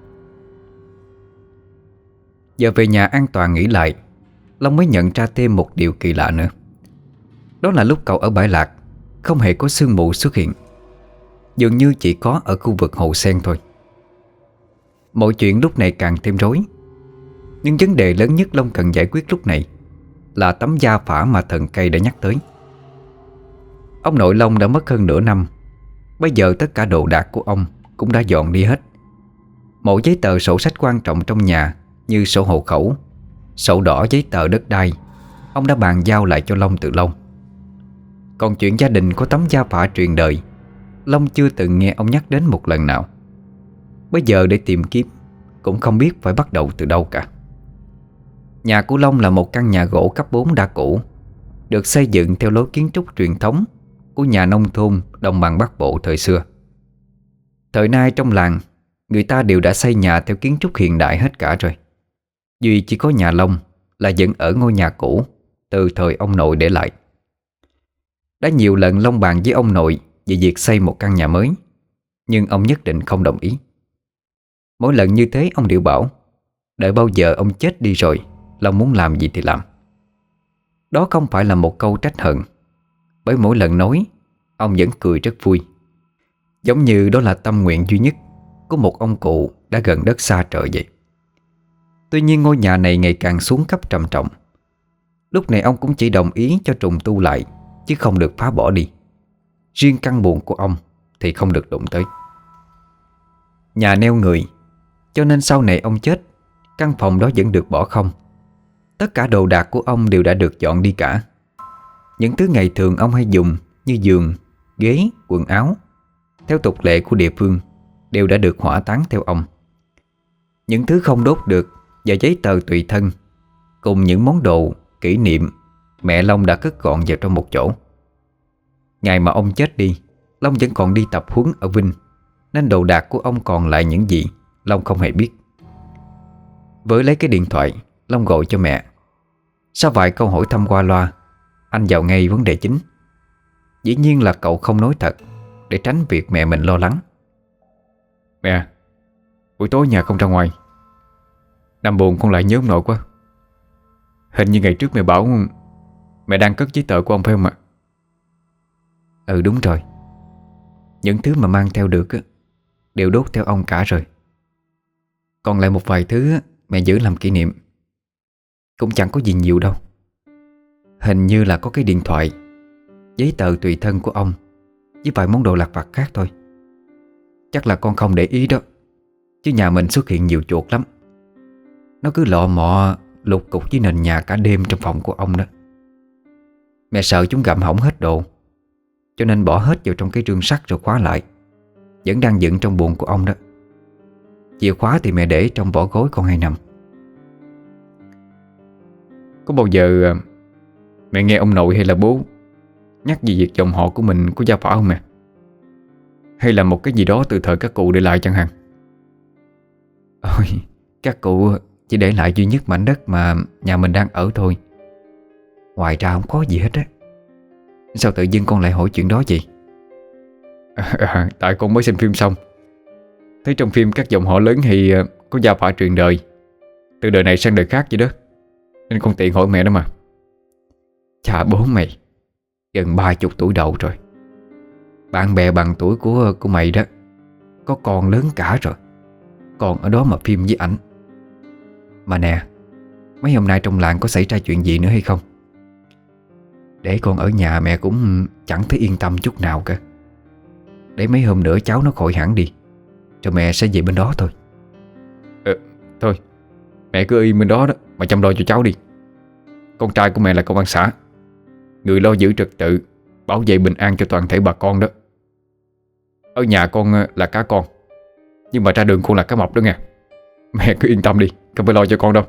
Giờ về nhà an toàn nghỉ lại, Long mới nhận ra thêm một điều kỳ lạ nữa. Đó là lúc cậu ở bãi lạc, không hề có sương mù xuất hiện, dường như chỉ có ở khu vực hồ sen thôi. Mọi chuyện lúc này càng thêm rối. Nhưng vấn đề lớn nhất Long cần giải quyết lúc này là tấm da phả mà thần cây đã nhắc tới. Ông nội Long đã mất hơn nửa năm. Bây giờ tất cả đồ đạc của ông cũng đã dọn đi hết. Mỗi giấy tờ sổ sách quan trọng trong nhà như sổ hộ khẩu, sổ đỏ, giấy tờ đất đai, ông đã bàn giao lại cho Long từ lâu. Còn chuyện gia đình có tấm gia phả truyền đời, Long chưa từng nghe ông nhắc đến một lần nào. Bây giờ để tìm kiếm cũng không biết phải bắt đầu từ đâu cả. Nhà của Long là một căn nhà gỗ cấp 4 đã cũ, được xây dựng theo lối kiến trúc truyền thống của nhà nông thôn đồng bằng Bắc Bộ thời xưa. Thời nay trong làng, người ta đều đã xây nhà theo kiến trúc hiện đại hết cả rồi. Duy chỉ có nhà Long là vẫn ở ngôi nhà cũ từ thời ông nội để lại. Đã nhiều lần Long bàn với ông nội về việc xây một căn nhà mới, nhưng ông nhất định không đồng ý. Mỗi lần như thế ông đều bảo đợi bao giờ ông chết đi rồi, Long muốn làm gì thì làm. Đó không phải là một câu trách hận, bởi mỗi lần nói ông vẫn cười rất vui, giống như đó là tâm nguyện duy nhất của một ông cụ đã gần đất xa trời vậy. Tuy nhiên ngôi nhà này ngày càng xuống cấp trầm trọng. Lúc này ông cũng chỉ đồng ý cho trùng tu lại, chứ không được phá bỏ đi. Riêng căn buồng của ông thì không được đụng tới. Nhà neo người, cho nên sau này ông chết, căn phòng đó vẫn được bỏ không. Tất cả đồ đạc của ông đều đã được dọn đi cả. Những thứ ngày thường ông hay dùng như giường, ghế, quần áo, theo tục lệ của địa phương, đều đã được hỏa táng theo ông. Những thứ không đốt được và giấy tờ tùy thân cùng những món đồ kỷ niệm, mẹ Long đã cất gọn vào trong một chỗ. Ngày mà ông chết đi, Long vẫn còn đi tập huấn ở Vinh, nên đồ đạc của ông còn lại những gì Long không hề biết. Với lấy cái điện thoại, Long gọi cho mẹ. Sau vài câu hỏi thăm qua loa, anh vào ngay vấn đề chính. Dĩ nhiên là cậu không nói thật, để tránh việc mẹ mình lo lắng. Mẹ, buổi tối nhà không ra ngoài, nằm buồn con lại nhớ ông nội quá. Hình như ngày trước mẹ bảo mẹ đang cất giấy tờ của ông phải không ạ? Ừ đúng rồi. Những thứ mà mang theo được đều đốt theo ông cả rồi. Còn lại một vài thứ mẹ giữ làm kỷ niệm, cũng chẳng có gì nhiều đâu. Hình như là có cái điện thoại, giấy tờ tùy thân của ông, với vài món đồ lặt vặt khác thôi. Chắc là con không để ý đó, chứ nhà mình xuất hiện nhiều chuột lắm. Nó cứ lọ mọ lục cục với nền nhà cả đêm trong phòng của ông đó. Mẹ sợ chúng gặm hỏng hết đồ, cho nên bỏ hết vào trong cái rương sắt rồi khóa lại. Vẫn đang dựng trong buồng của ông đó. Chìa khóa thì mẹ để trong vỏ gối con hay nằm. Có bao giờ mẹ nghe ông nội hay là bố nhắc về việc dòng họ của mình có gia phả không mẹ? Hay là một cái gì đó từ thời các cụ để lại chẳng hạn? Ôi, các cụ chỉ để lại duy nhất mảnh đất mà nhà mình đang ở thôi. Ngoài ra không có gì hết á. Sao tự dưng con lại hỏi chuyện đó vậy? Tại con mới xem phim xong, thấy trong phim các dòng họ lớn thì có gia phả truyền đời, từ đời này sang đời khác vậy đó, nên con tiện hỏi mẹ đó mà. Chà bố mày, gần 30 tuổi đầu rồi. Bạn bè bằng tuổi của mày đó có con lớn cả rồi, còn ở đó mà phim với ảnh. Mà nè, mấy hôm nay trong làng có xảy ra chuyện gì nữa hay không? Để con ở nhà mẹ cũng chẳng thấy yên tâm chút nào cả. Để mấy hôm nữa cháu nó khỏi hẳn đi, rồi mẹ sẽ về bên đó thôi. Thôi, mẹ cứ yên bên đó đó mà chăm lo cho cháu đi. Con trai của mẹ là công an xã, người lo giữ trật tự, bảo vệ bình an cho toàn thể bà con đó. Ở nhà con là cá con, nhưng mà ra đường con là cá mập đó nghe. Mẹ cứ yên tâm đi, không phải lo cho con đâu.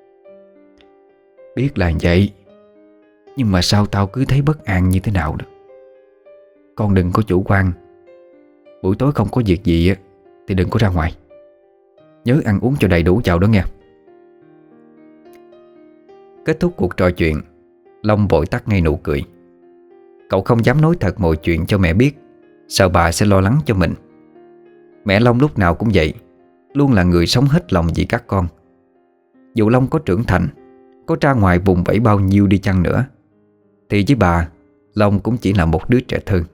Biết là vậy, nhưng mà sao tao cứ thấy bất an như thế nào đó. Con đừng có chủ quan. Buổi tối không có việc gì thì đừng có ra ngoài. Nhớ ăn uống cho đầy đủ vào đó nghe. Kết thúc cuộc trò chuyện, Long vội tắt ngay nụ cười. Cậu không dám nói thật mọi chuyện cho mẹ biết, sợ bà sẽ lo lắng cho mình. Mẹ Long lúc nào cũng vậy, luôn là người sống hết lòng vì các con. Dù Long có trưởng thành, có ra ngoài vùng vẫy bao nhiêu đi chăng nữa, thì với bà, Long cũng chỉ là một đứa trẻ thơ.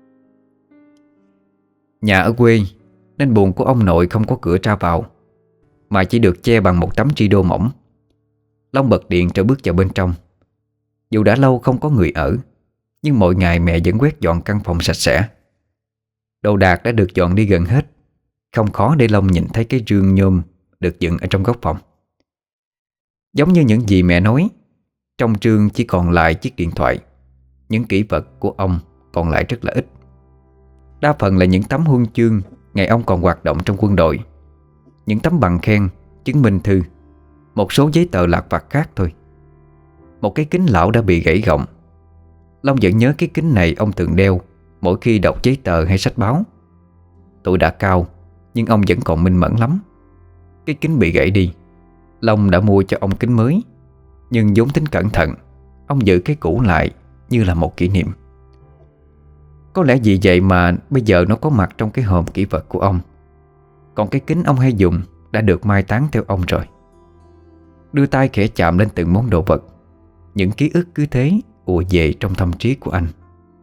Nhà ở quê nên buồng của ông nội không có cửa ra vào, mà chỉ được che bằng một tấm rideau mỏng. Long bật điện rồi bước vào bên trong. Dù đã lâu không có người ở, nhưng mỗi ngày mẹ vẫn quét dọn căn phòng sạch sẽ. Đồ đạc đã được dọn đi gần hết. Không khó để Long nhìn thấy cái rương nhôm được dựng ở trong góc phòng. Giống như những gì mẹ nói, trong rương chỉ còn lại chiếc điện thoại. Những kỷ vật của ông còn lại rất là ít. Đa phần là những tấm huân chương ngày ông còn hoạt động trong quân đội, những tấm bằng khen, chứng minh thư, một số giấy tờ lặt vặt khác thôi. Một cái kính lão đã bị gãy gọng. Long vẫn nhớ cái kính này ông thường đeo mỗi khi đọc giấy tờ hay sách báo. Tuổi đã cao, nhưng ông vẫn còn minh mẫn lắm. Cái kính bị gãy đi, Long đã mua cho ông kính mới, nhưng vốn tính cẩn thận, ông giữ cái cũ lại như là một kỷ niệm. Có lẽ vì vậy mà bây giờ nó có mặt trong cái hòm kỷ vật của ông. Còn cái kính ông hay dùng đã được mai táng theo ông rồi. Đưa tay khẽ chạm lên từng món đồ vật, những ký ức cứ thế ùa về trong tâm trí của anh.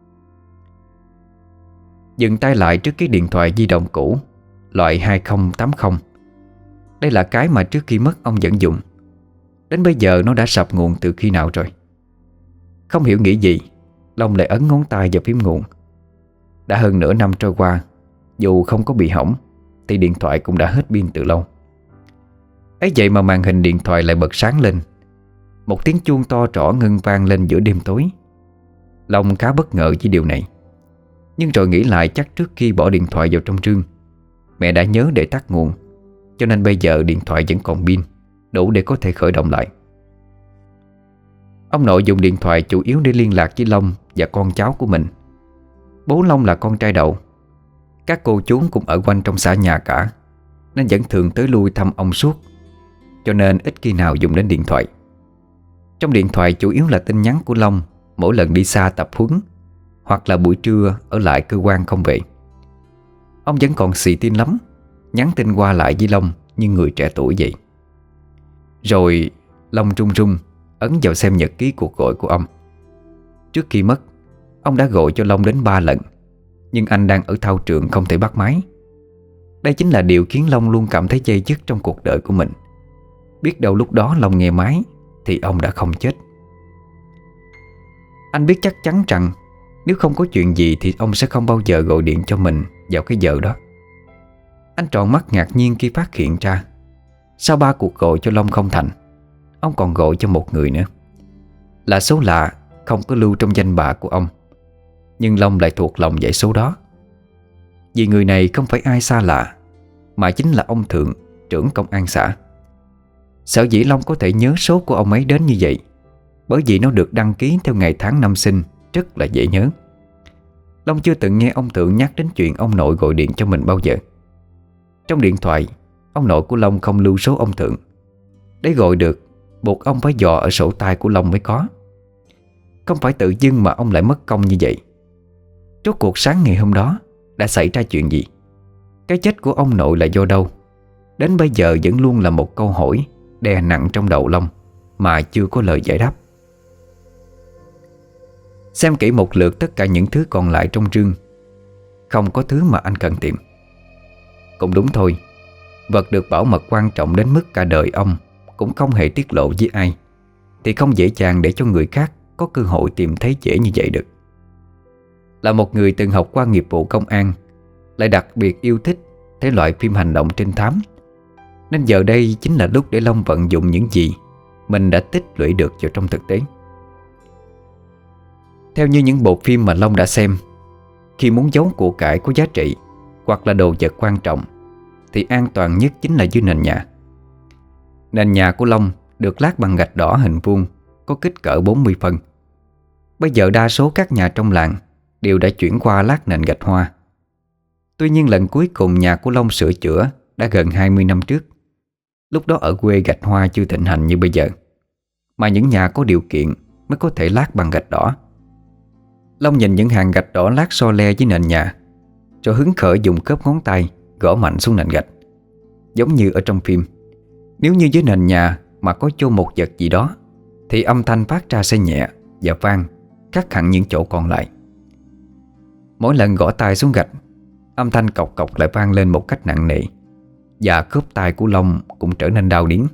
Dừng tay lại trước cái điện thoại di động cũ loại 2080. Đây là cái mà trước khi mất ông vẫn dùng. Đến bây giờ nó đã sập nguồn từ khi nào rồi. Không hiểu nghĩ gì, Long lại ấn ngón tay vào phím nguồn. Đã hơn nửa năm trôi qua, dù không có bị hỏng thì điện thoại cũng đã hết pin từ lâu. Ấy vậy mà màn hình điện thoại lại bật sáng lên. Một tiếng chuông to trỏ ngân vang lên giữa đêm tối. Long khá bất ngờ với điều này, nhưng rồi nghĩ lại chắc trước khi bỏ điện thoại vào trong rương, mẹ đã nhớ để tắt nguồn, cho nên bây giờ điện thoại vẫn còn pin, đủ để có thể khởi động lại. Ông nội dùng điện thoại chủ yếu để liên lạc với Long và con cháu của mình. Bố Long là con trai đầu. Các cô chú cũng ở quanh trong xã nhà cả, nên vẫn thường tới lui thăm ông suốt, cho nên ít khi nào dùng đến điện thoại. Trong điện thoại chủ yếu là tin nhắn của Long mỗi lần đi xa tập huấn, hoặc là buổi trưa ở lại cơ quan không về. Ông vẫn còn xì tin lắm, nhắn tin qua lại với Long như người trẻ tuổi vậy. Rồi Long run run ấn vào xem nhật ký cuộc gọi của ông. Trước khi mất, ông đã gọi cho Long đến 3 lần, nhưng anh đang ở thao trường không thể bắt máy. Đây chính là điều khiến Long luôn cảm thấy dây dứt trong cuộc đời của mình. Biết đâu lúc đó Long nghe máy thì ông đã không chết. Anh biết chắc chắn rằng nếu không có chuyện gì thì ông sẽ không bao giờ gọi điện cho mình vào cái giờ đó. Anh tròn mắt ngạc nhiên khi phát hiện ra sau 3 cuộc gọi cho Long không thành, ông còn gọi cho một người nữa, là số lạ không có lưu trong danh bạ của ông. Nhưng Long lại thuộc lòng dãy số đó. Vì người này không phải ai xa lạ, mà chính là ông Thượng, trưởng công an xã. Sở dĩ Long có thể nhớ số của ông ấy đến như vậy, bởi vì nó được đăng ký theo ngày tháng năm sinh, rất là dễ nhớ. Long chưa từng nghe ông Thượng nhắc đến chuyện ông nội gọi điện cho mình bao giờ. Trong điện thoại, ông nội của Long không lưu số ông Thượng. Để gọi được, buộc ông phải dò ở sổ tay của Long mới có. Không phải tự dưng mà ông lại mất công như vậy. Rốt cuộc sáng ngày hôm đó đã xảy ra chuyện gì? Cái chết của ông nội là do đâu? Đến bây giờ vẫn luôn là một câu hỏi đè nặng trong đầu Long mà chưa có lời giải đáp. Xem kỹ một lượt tất cả những thứ còn lại trong rương, không có thứ mà anh cần tìm. Cũng đúng thôi, vật được bảo mật quan trọng đến mức cả đời ông cũng không hề tiết lộ với ai, thì không dễ dàng để cho người khác có cơ hội tìm thấy dễ như vậy được. Là một người từng học qua nghiệp vụ công an, lại đặc biệt yêu thích thể loại phim hành động trinh thám, nên giờ đây chính là lúc để Long vận dụng những gì mình đã tích lũy được vào trong thực tế. Theo như những bộ phim mà Long đã xem, khi muốn giấu của cải có giá trị hoặc là đồ vật quan trọng thì an toàn nhất chính là dưới nền nhà. Nền nhà của Long được lát bằng gạch đỏ hình vuông, có kích cỡ 40 phân. Bây giờ đa số các nhà trong làng đều đã chuyển qua lát nền gạch hoa. Tuy nhiên lần cuối cùng nhà của Long sửa chữa đã gần 20 năm trước. Lúc đó ở quê gạch hoa chưa thịnh hành như bây giờ, mà những nhà có điều kiện mới có thể lát bằng gạch đỏ. Long nhìn những hàng gạch đỏ lát so le với nền nhà, rồi hứng khởi dùng khớp ngón tay gõ mạnh xuống nền gạch. Giống như ở trong phim, nếu như dưới nền nhà mà có chôn một vật gì đó thì âm thanh phát ra sẽ nhẹ và vang, khác hẳn những chỗ còn lại. Mỗi lần gõ tay xuống gạch, âm thanh cộc cộc lại vang lên một cách nặng nề, và khớp tay của Long cũng trở nên đau điếng.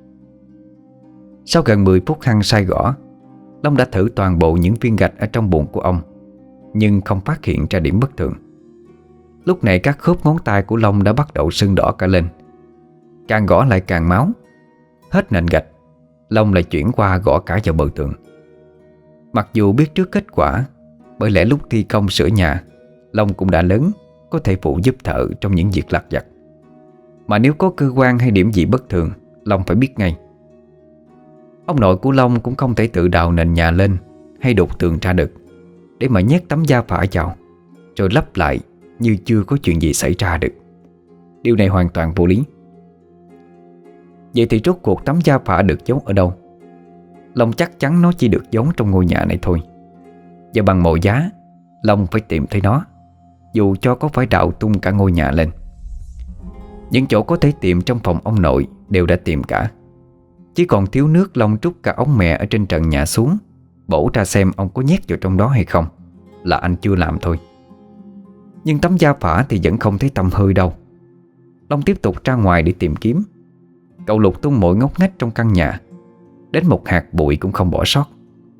Sau gần 10 phút hăng say gõ, Long đã thử toàn bộ những viên gạch ở trong bụng của ông, nhưng không phát hiện ra điểm bất thường. Lúc này các khớp ngón tay của Long đã bắt đầu sưng đỏ cả lên. Càng gõ lại càng máu. Hết nền gạch, Long lại chuyển qua gõ cả vào bờ tường. Mặc dù biết trước kết quả, bởi lẽ lúc thi công sửa nhà, Long cũng đã lớn, có thể phụ giúp thợ trong những việc lặt vặt. Mà nếu có cơ quan hay điểm gì bất thường, Long phải biết ngay. Ông nội của Long cũng không thể tự đào nền nhà lên hay đục tường ra được, để mà nhét tấm da phả vào rồi lắp lại như chưa có chuyện gì xảy ra được. Điều này hoàn toàn vô lý. Vậy thì rốt cuộc tấm da phả được giấu ở đâu? Long chắc chắn nó chỉ được giấu trong ngôi nhà này thôi. Và bằng mọi giá, Long phải tìm thấy nó, dù cho có phải đào tung cả ngôi nhà lên. Những chỗ có thể tìm trong phòng ông nội đều đã tìm cả. Chỉ còn thiếu nước, Long trút cả ống mẹ ở trên trần nhà xuống, bổ ra xem ông có nhét vào trong đó hay không, là anh chưa làm thôi. Nhưng tấm da phả thì vẫn không thấy tăm hơi đâu. Long tiếp tục ra ngoài để tìm kiếm. Cậu lục tung mọi ngóc ngách trong căn nhà, đến một hạt bụi cũng không bỏ sót.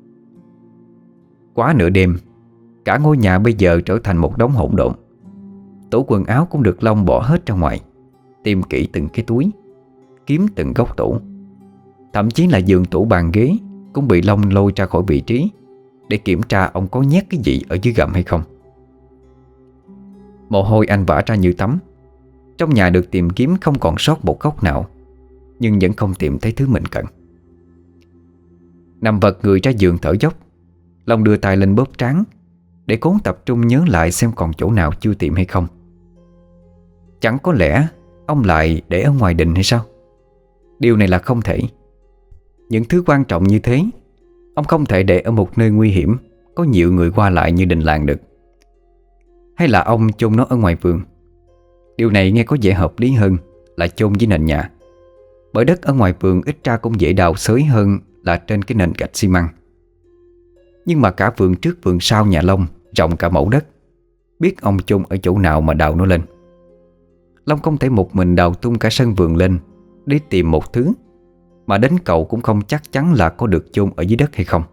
Quá nửa đêm, cả ngôi nhà bây giờ trở thành một đống hỗn độn. Tủ quần áo cũng được Long bỏ hết ra ngoài, tìm kỹ từng cái túi, kiếm từng góc tủ. Thậm chí là giường tủ bàn ghế cũng bị Long lôi ra khỏi vị trí để kiểm tra ông có nhét cái gì ở dưới gầm hay không. Mồ hôi anh vã ra như tắm. Trong nhà được tìm kiếm không còn sót một góc nào, nhưng vẫn không tìm thấy thứ mình cần. Nằm vật người ra giường thở dốc, Long đưa tay lên bóp trán để cố tập trung nhớ lại xem còn chỗ nào chưa tìm hay không. Chẳng có lẽ ông lại để ở ngoài đình hay sao? Điều này là không thể. Những thứ quan trọng như thế, ông không thể để ở một nơi nguy hiểm, có nhiều người qua lại như đình làng được. Hay là ông chôn nó ở ngoài vườn? Điều này nghe có vẻ hợp lý hơn là chôn dưới nền nhà, bởi đất ở ngoài vườn ít ra cũng dễ đào xới hơn là trên cái nền gạch xi măng. Nhưng mà cả vườn trước vườn sau nhà Long rộng cả mẫu đất, biết ông chôn ở chỗ nào mà đào nó lên. Long không thể một mình đào tung cả sân vườn lên để tìm một thứ mà đến cậu cũng không chắc chắn là có được chôn ở dưới đất hay không.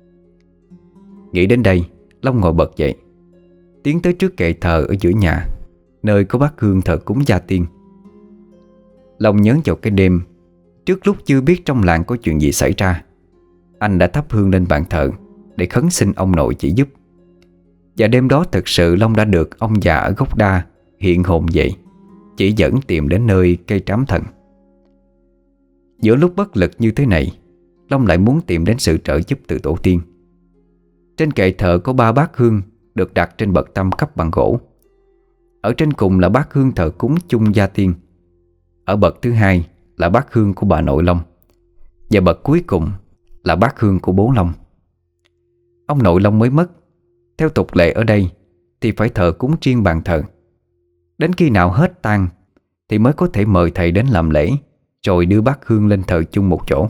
Nghĩ đến đây, Long ngồi bật dậy, tiến tới trước kệ thờ ở giữa nhà, nơi có bát hương thờ cúng gia tiên. Long nhớ vào cái đêm trước lúc chưa biết trong làng có chuyện gì xảy ra, anh đã thắp hương lên bàn thờ để khấn xin ông nội chỉ giúp. Và đêm đó thực sự Long đã được ông già ở gốc đa hiện hồn dậy, chỉ dẫn tìm đến nơi cây trám thần. Giữa lúc bất lực như thế này, Long lại muốn tìm đến sự trợ giúp từ tổ tiên. Trên kệ thờ có 3 bát hương được đặt trên bậc tam cấp bằng gỗ. Ở trên cùng là bát hương thờ cúng chung gia tiên. Ở bậc thứ hai là bát hương của bà nội Long. Và bậc cuối cùng là bát hương của bố Long. Ông nội Long mới mất. Theo tục lệ ở đây thì phải thờ cúng riêng bàn thờ. Đến khi nào hết tang thì mới có thể mời thầy đến làm lễ, rồi đưa bát hương lên thờ chung một chỗ.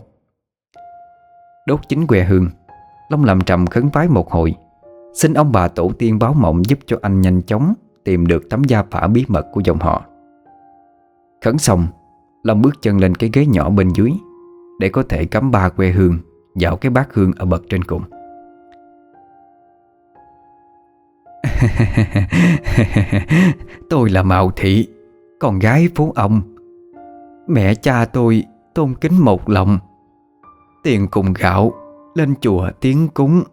Đốt chín que hương, Long làm trầm khấn vái một hồi, xin ông bà tổ tiên báo mộng giúp cho anh nhanh chóng tìm được tấm gia phả bí mật của dòng họ. Khấn xong, Long bước chân lên cái ghế nhỏ bên dưới để có thể cắm 3 que hương vào cái bát hương ở bậc trên cùng. Tôi là Mạo Thị, con gái phú ông. Mẹ cha tôi tôn kính một lòng, tiền cùng gạo lên chùa tiến cúng.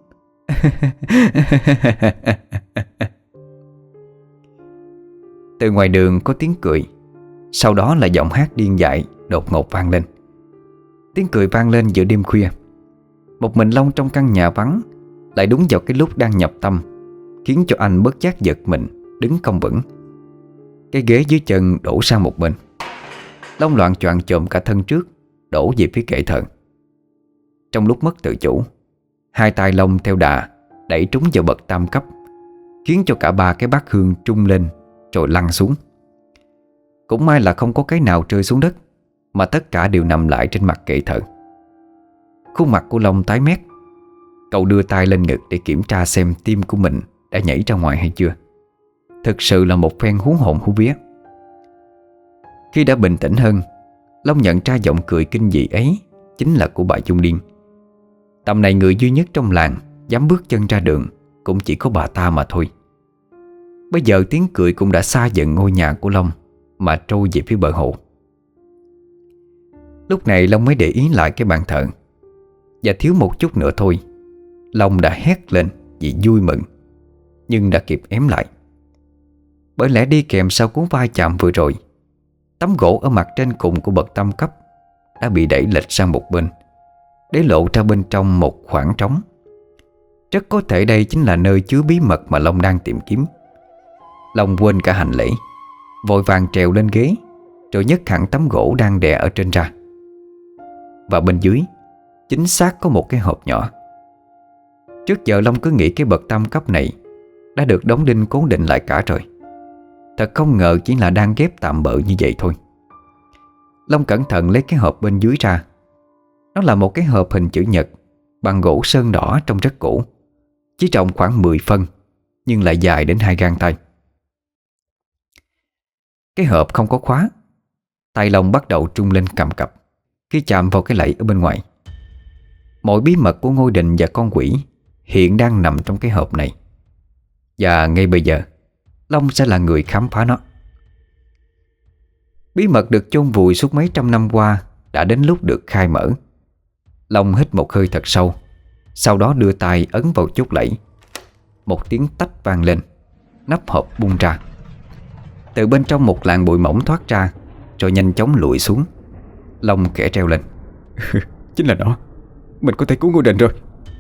Từ ngoài đường có tiếng cười, sau đó là giọng hát điên dại đột ngột vang lên. Tiếng cười vang lên giữa đêm khuya. Một mình Long trong căn nhà vắng, lại đúng vào cái lúc đang nhập tâm, khiến cho anh bất giác giật mình, đứng không vững. Cái ghế dưới chân đổ sang một bên. Long loạng choạng chồm cả thân trước, đổ về phía kệ thờ. Trong lúc mất tự chủ, hai tay Long theo đà đẩy trúng vào bậc tam cấp, khiến cho cả 3 cái bát hương trung lên rồi lăn xuống. Cũng may là không có cái nào rơi xuống đất, mà tất cả đều nằm lại trên mặt kệ thờ. Khuôn mặt của Long tái mét. Cậu đưa tay lên ngực để kiểm tra xem tim của mình đã nhảy ra ngoài hay chưa. Thực sự là một phen hú hồn hú vía. Khi đã bình tĩnh hơn, Long nhận ra giọng cười kinh dị ấy chính là của bà Dung Liên. Tầm này người duy nhất trong làng dám bước chân ra đường cũng chỉ có bà ta mà thôi. Bây giờ tiếng cười cũng đã xa dần ngôi nhà của Long mà trôi về phía bờ hồ. Lúc này Long mới để ý lại cái bàn thờ, và thiếu một chút nữa thôi Long đã hét lên vì vui mừng, nhưng đã kịp ém lại. Bởi lẽ đi kèm sau cú va chạm vừa rồi, tấm gỗ ở mặt trên cùng của bậc tam cấp đã bị đẩy lệch sang một bên, để lộ ra bên trong một khoảng trống. Rất có thể đây chính là nơi chứa bí mật mà Long đang tìm kiếm. Long quên cả hành lễ, vội vàng trèo lên ghế, rồi nhấc hẳn tấm gỗ đang đè ở trên ra. Và bên dưới chính xác có một cái hộp nhỏ. Trước giờ Long cứ nghĩ cái bậc tam cấp này đã được đóng đinh cố định lại cả rồi. Thật không ngờ chỉ là đang ghép tạm bợ như vậy thôi. Long cẩn thận lấy cái hộp bên dưới ra. Nó là một cái hộp hình chữ nhật bằng gỗ sơn đỏ, trông rất cũ, chỉ trọng khoảng 10 phân, nhưng lại dài đến 2 gang tay. Cái hộp không có khóa. Tay Long bắt đầu trung lên cầm cập khi chạm vào cái lẫy ở bên ngoài. Mọi bí mật của ngôi đình và con quỷ hiện đang nằm trong cái hộp này, và ngay bây giờ Long sẽ là người khám phá nó. Bí mật được chôn vùi suốt mấy trăm năm qua đã đến lúc được khai mở. Long hít một hơi thật sâu, sau đó đưa tay ấn vào chốt lẫy. Một tiếng tách vang lên, nắp hộp bung ra. Từ bên trong một làn bụi mỏng thoát ra, rồi nhanh chóng lụi xuống. Long khẽ treo lên. Chính là nó, mình có thể cứu ngôi đình rồi.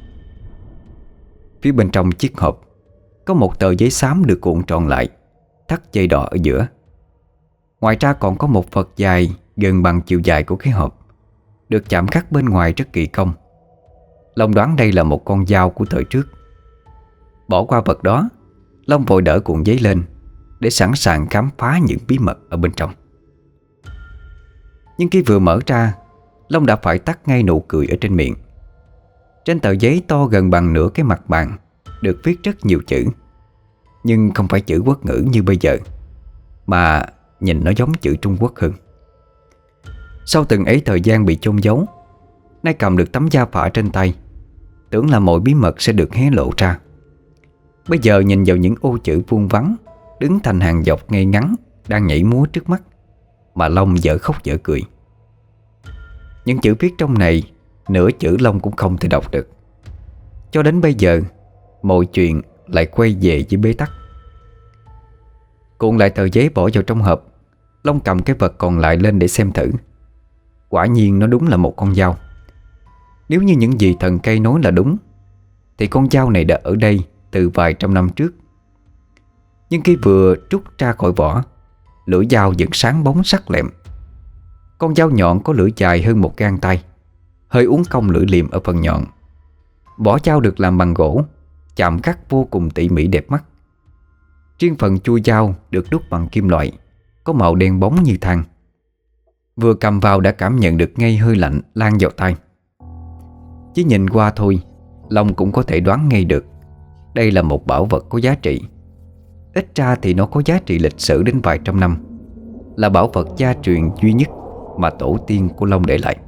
Phía bên trong chiếc hộp có một tờ giấy xám được cuộn tròn lại, thắt dây đỏ ở giữa. Ngoài ra còn có một vật dài gần bằng chiều dài của cái hộp, được chạm khắc bên ngoài rất kỳ công. Long đoán đây là một con dao của thời trước. Bỏ qua vật đó, Long vội đỡ cuộn giấy lên để sẵn sàng khám phá những bí mật ở bên trong. Nhưng khi vừa mở ra, Long đã phải tắt ngay nụ cười ở trên miệng. Trên tờ giấy to gần bằng nửa cái mặt bàn được viết rất nhiều chữ, nhưng không phải chữ quốc ngữ như bây giờ, mà nhìn nó giống chữ Trung Quốc hơn. Sau từng ấy thời gian bị chôn giấu, nay cầm được tấm da phả trên tay, tưởng là mọi bí mật sẽ được hé lộ ra. Bây giờ nhìn vào những ô chữ vuông vắn đứng thành hàng dọc ngay ngắn đang nhảy múa trước mắt, mà Long dở khóc dở cười. Những chữ viết trong này nửa chữ Long cũng không thể đọc được. Cho đến bây giờ, mọi chuyện lại quay về với bế tắc. Cuộn lại tờ giấy bỏ vào trong hộp, Long cầm cái vật còn lại lên để xem thử. Quả nhiên nó đúng là một con dao. Nếu như những gì thần cây nói là đúng, thì con dao này đã ở đây từ vài trăm năm trước. Nhưng khi vừa trút ra khỏi vỏ, lưỡi dao vẫn sáng bóng sắc lẹm. Con dao nhọn có lưỡi dài hơn một gang tay, hơi uốn cong lưỡi liềm ở phần nhọn. Vỏ dao được làm bằng gỗ, chạm khắc vô cùng tỉ mỉ đẹp mắt. Riêng phần chuôi dao được đúc bằng kim loại, có màu đen bóng như than. Vừa cầm vào đã cảm nhận được ngay hơi lạnh lan vào tay. Chỉ nhìn qua thôi, Long cũng có thể đoán ngay được đây là một bảo vật có giá trị. Ít ra thì nó có giá trị lịch sử đến vài trăm năm, là bảo vật gia truyền duy nhất mà tổ tiên của Long để lại.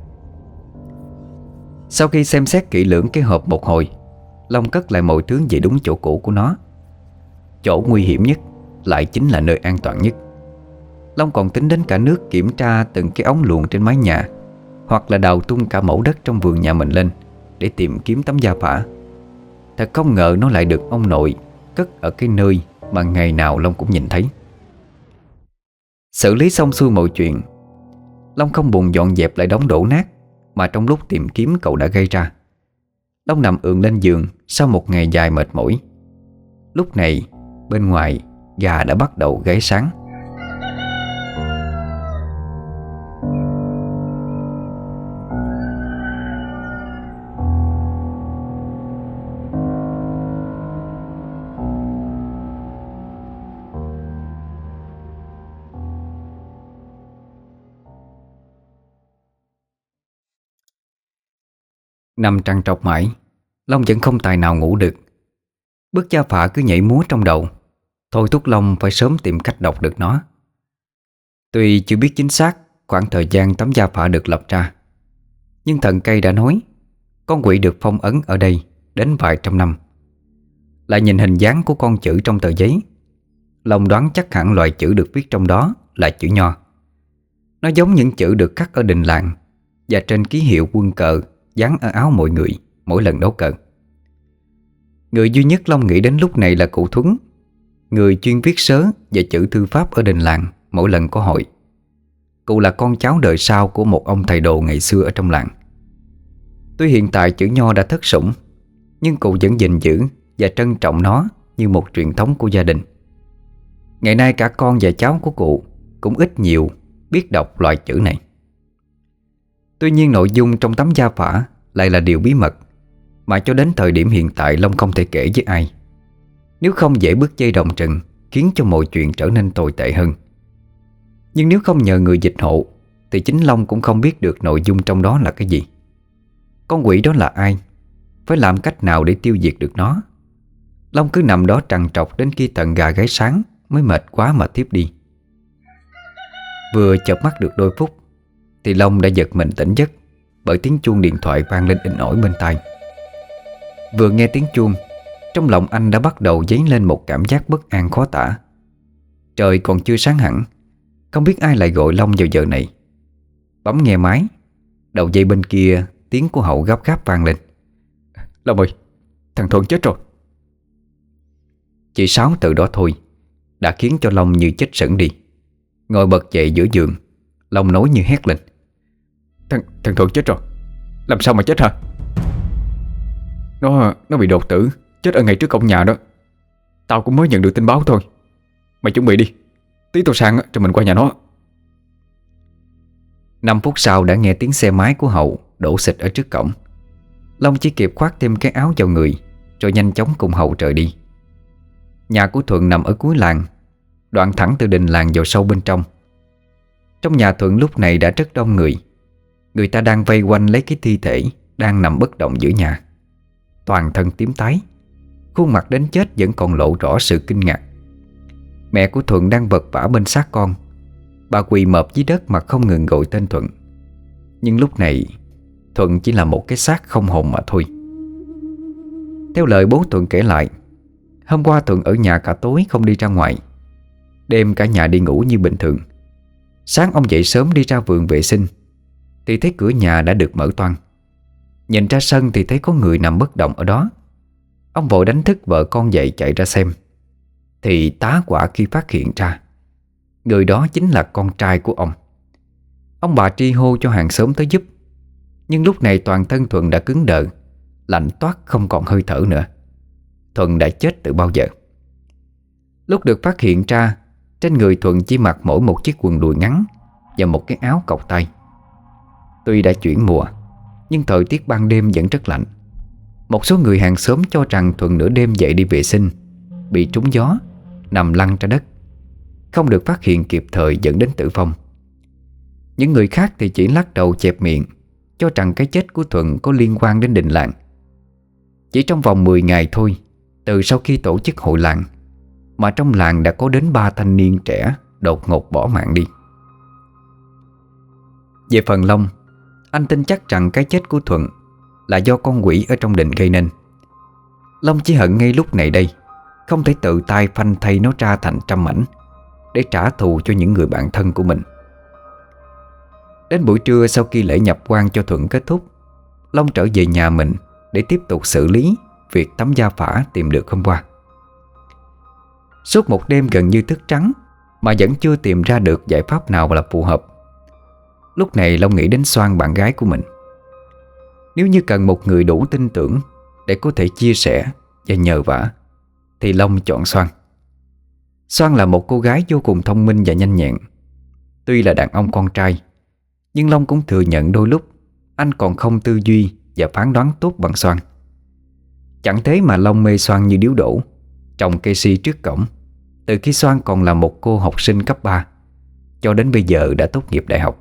Sau khi xem xét kỹ lưỡng cái hộp một hồi, Long cất lại mọi thứ về đúng chỗ cũ của nó. Chỗ nguy hiểm nhất lại chính là nơi an toàn nhất. Long còn tính đến cả nước kiểm tra từng cái ống luồn trên mái nhà, hoặc là đào tung cả mẫu đất trong vườn nhà mình lên để tìm kiếm tấm da phả. Thật không ngờ nó lại được ông nội cất ở cái nơi mà ngày nào Long cũng nhìn thấy. Xử lý xong xuôi mọi chuyện, Long không buồn dọn dẹp lại đống đổ nát mà trong lúc tìm kiếm cậu đã gây ra. Long nằm ườn lên giường sau một ngày dài mệt mỏi. Lúc này bên ngoài gà đã bắt đầu gáy sáng. Nằm trằn trọc mãi, Long vẫn không tài nào ngủ được. Bước gia phả cứ nhảy múa trong đầu, thôi thúc Long phải sớm tìm cách đọc được nó. Tuy chưa biết chính xác khoảng thời gian tấm gia phả được lập ra, nhưng thần cây đã nói con quỷ được phong ấn ở đây đến vài trăm năm. Lại nhìn hình dáng của con chữ trong tờ giấy, Long đoán chắc hẳn loại chữ được viết trong đó là chữ Nho. Nó giống những chữ được khắc ở đình làng và trên ký hiệu quân cờ dán ở áo mọi người mỗi lần đấu cờ. Người duy nhất Long nghĩ đến lúc này là cụ Thuấn, người chuyên viết sớ và chữ thư pháp ở đình làng mỗi lần có hội. Cụ là con cháu đời sau của một ông thầy đồ ngày xưa ở trong làng. Tuy hiện tại chữ Nho đã thất sủng, nhưng cụ vẫn gìn giữ và trân trọng nó như một truyền thống của gia đình. Ngày nay cả con và cháu của cụ cũng ít nhiều biết đọc loại chữ này. Tuy nhiên nội dung trong tấm gia phả lại là điều bí mật mà cho đến thời điểm hiện tại Long không thể kể với ai. Nếu không dễ bước dây động rừng, khiến cho mọi chuyện trở nên tồi tệ hơn. Nhưng nếu không nhờ người dịch hộ thì chính Long cũng không biết được nội dung trong đó là cái gì. Con quỷ đó là ai? Phải làm cách nào để tiêu diệt được nó? Long cứ nằm đó trằn trọc đến khi tận gà gáy sáng mới mệt quá mà thiếp đi. Vừa chợp mắt được đôi phút thì Long đã giật mình tỉnh giấc bởi tiếng chuông điện thoại vang lên inh ỏi bên tai. Vừa nghe tiếng chuông, trong lòng anh đã bắt đầu dấy lên một cảm giác bất an khó tả. Trời còn chưa sáng hẳn, không biết ai lại gọi Long vào giờ này. Bấm nghe máy, đầu dây bên kia tiếng của Hậu gấp gáp vang lên. Long ơi, thằng Thuận chết rồi. Chỉ 6 từ đó thôi đã khiến cho Long như chết sững đi. Ngồi bật dậy giữa giường, Long nói như hét lên. Thằng Thuận chết rồi. Làm sao mà chết hả? Nó bị đột tử, chết ở ngay trước cổng nhà đó. Tao cũng mới nhận được tin báo thôi. Mày chuẩn bị đi, tí tao sang cho mình qua nhà nó. 5 phút sau đã nghe tiếng xe máy của Hậu đổ xịch ở trước cổng. Long chỉ kịp khoác thêm cái áo vào người rồi nhanh chóng cùng Hậu rời đi. Nhà của Thuận nằm ở cuối làng, đoạn thẳng từ đình làng vào sâu bên trong. Trong nhà Thuận lúc này đã rất đông người. Người ta đang vây quanh lấy cái thi thể đang nằm bất động giữa nhà. Toàn thân tím tái, khuôn mặt đến chết vẫn còn lộ rõ sự kinh ngạc. Mẹ của Thuận đang vật vã bên xác con. Bà quỳ mọp dưới đất mà không ngừng gọi tên Thuận. Nhưng lúc này Thuận chỉ là một cái xác không hồn mà thôi. Theo lời bố Thuận kể lại, hôm qua Thuận ở nhà cả tối không đi ra ngoài. Đêm cả nhà đi ngủ như bình thường. Sáng ông dậy sớm đi ra vườn vệ sinh thì thấy cửa nhà đã được mở toang. Nhìn ra sân thì thấy có người nằm bất động ở đó. Ông vội đánh thức vợ con dậy chạy ra xem. Thì tá hỏa khi phát hiện ra người đó chính là con trai của ông. Ông bà tri hô cho hàng xóm tới giúp. Nhưng lúc này toàn thân Thuận đã cứng đờ, lạnh toát không còn hơi thở nữa. Thuận đã chết từ bao giờ. Lúc được phát hiện ra, trên người Thuận chỉ mặc mỗi một chiếc quần đùi ngắn và một cái áo cộc tay. Tuy đã chuyển mùa, nhưng thời tiết ban đêm vẫn rất lạnh. Một số người hàng xóm cho rằng Thuận nửa đêm dậy đi vệ sinh, bị trúng gió, nằm lăn ra đất, không được phát hiện kịp thời dẫn đến tử vong. Những người khác thì chỉ lắc đầu chẹp miệng, cho rằng cái chết của Thuận có liên quan đến đình làng. Chỉ trong vòng 10 ngày thôi, từ sau khi tổ chức hội làng, mà trong làng đã có đến 3 thanh niên trẻ đột ngột bỏ mạng đi. Về phần Long, anh tin chắc rằng cái chết của Thuận là do con quỷ ở trong đình gây nên. Long chỉ hận ngay lúc này đây không thể tự tay phanh thây nó ra thành trăm mảnh để trả thù cho những người bạn thân của mình. Đến buổi trưa sau khi lễ nhập quan cho Thuận kết thúc, Long trở về nhà mình để tiếp tục xử lý việc tấm gia phả tìm được hôm qua. Suốt một đêm gần như thức trắng mà vẫn chưa tìm ra được giải pháp nào là phù hợp. Lúc này Long nghĩ đến Soan, bạn gái của mình. Nếu như cần một người đủ tin tưởng để có thể chia sẻ và nhờ vả thì Long chọn Soan. Soan là một cô gái vô cùng thông minh và nhanh nhẹn. Tuy là đàn ông con trai, nhưng Long cũng thừa nhận đôi lúc anh còn không tư duy và phán đoán tốt bằng Soan. Chẳng thế mà Long mê Soan như điếu đổ, trồng cây si trước cổng, từ khi Soan còn là một cô học sinh cấp 3 cho đến bây giờ đã tốt nghiệp đại học.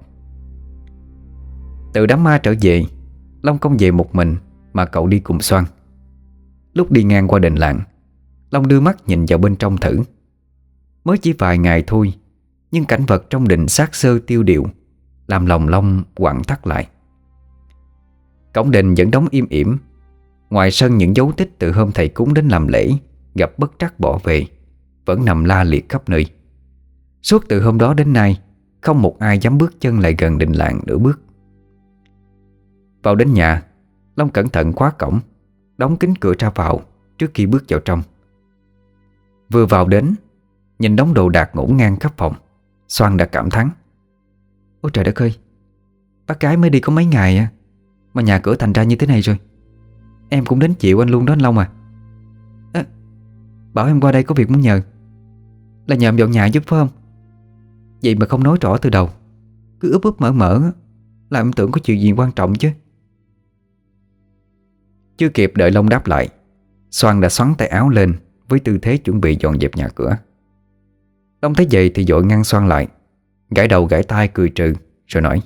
Từ đám ma trở về, Long không về một mình mà cậu đi cùng Soan. Lúc đi ngang qua đình làng, Long đưa mắt nhìn vào bên trong thử. Mới chỉ vài ngày thôi, nhưng cảnh vật trong đình xác xơ tiêu điều, làm lòng Long quặn thắt lại. Cổng đình vẫn đóng im ỉm. Ngoài sân những dấu tích từ hôm thầy cúng đến làm lễ gặp bất trắc bỏ về vẫn nằm la liệt khắp nơi. Suốt từ hôm đó đến nay, không một ai dám bước chân lại gần đình làng nửa bước. Vào đến nhà, Long cẩn thận khóa cổng, đóng kín cửa ra vào trước khi bước vào trong. Vừa vào đến, nhìn đống đồ đạc ngổn ngang khắp phòng, Xoan đã cảm thán: ôi trời đất ơi, bác gái mới đi có mấy ngày mà nhà cửa thành ra như thế này rồi. Em cũng đến chịu anh luôn đó anh Long à. Bảo em qua đây có việc muốn nhờ, là nhờ em dọn nhà giúp phải không? Vậy mà không nói rõ từ đầu, cứ úp úp mở mở, làm em tưởng có chuyện gì quan trọng chứ. Chưa kịp đợi Long đáp lại, Xoan đã xoắn tay áo lên với tư thế chuẩn bị dọn dẹp nhà cửa. Long thấy vậy thì vội ngăn Xoan lại, gãi đầu gãi tai cười trừ rồi nói: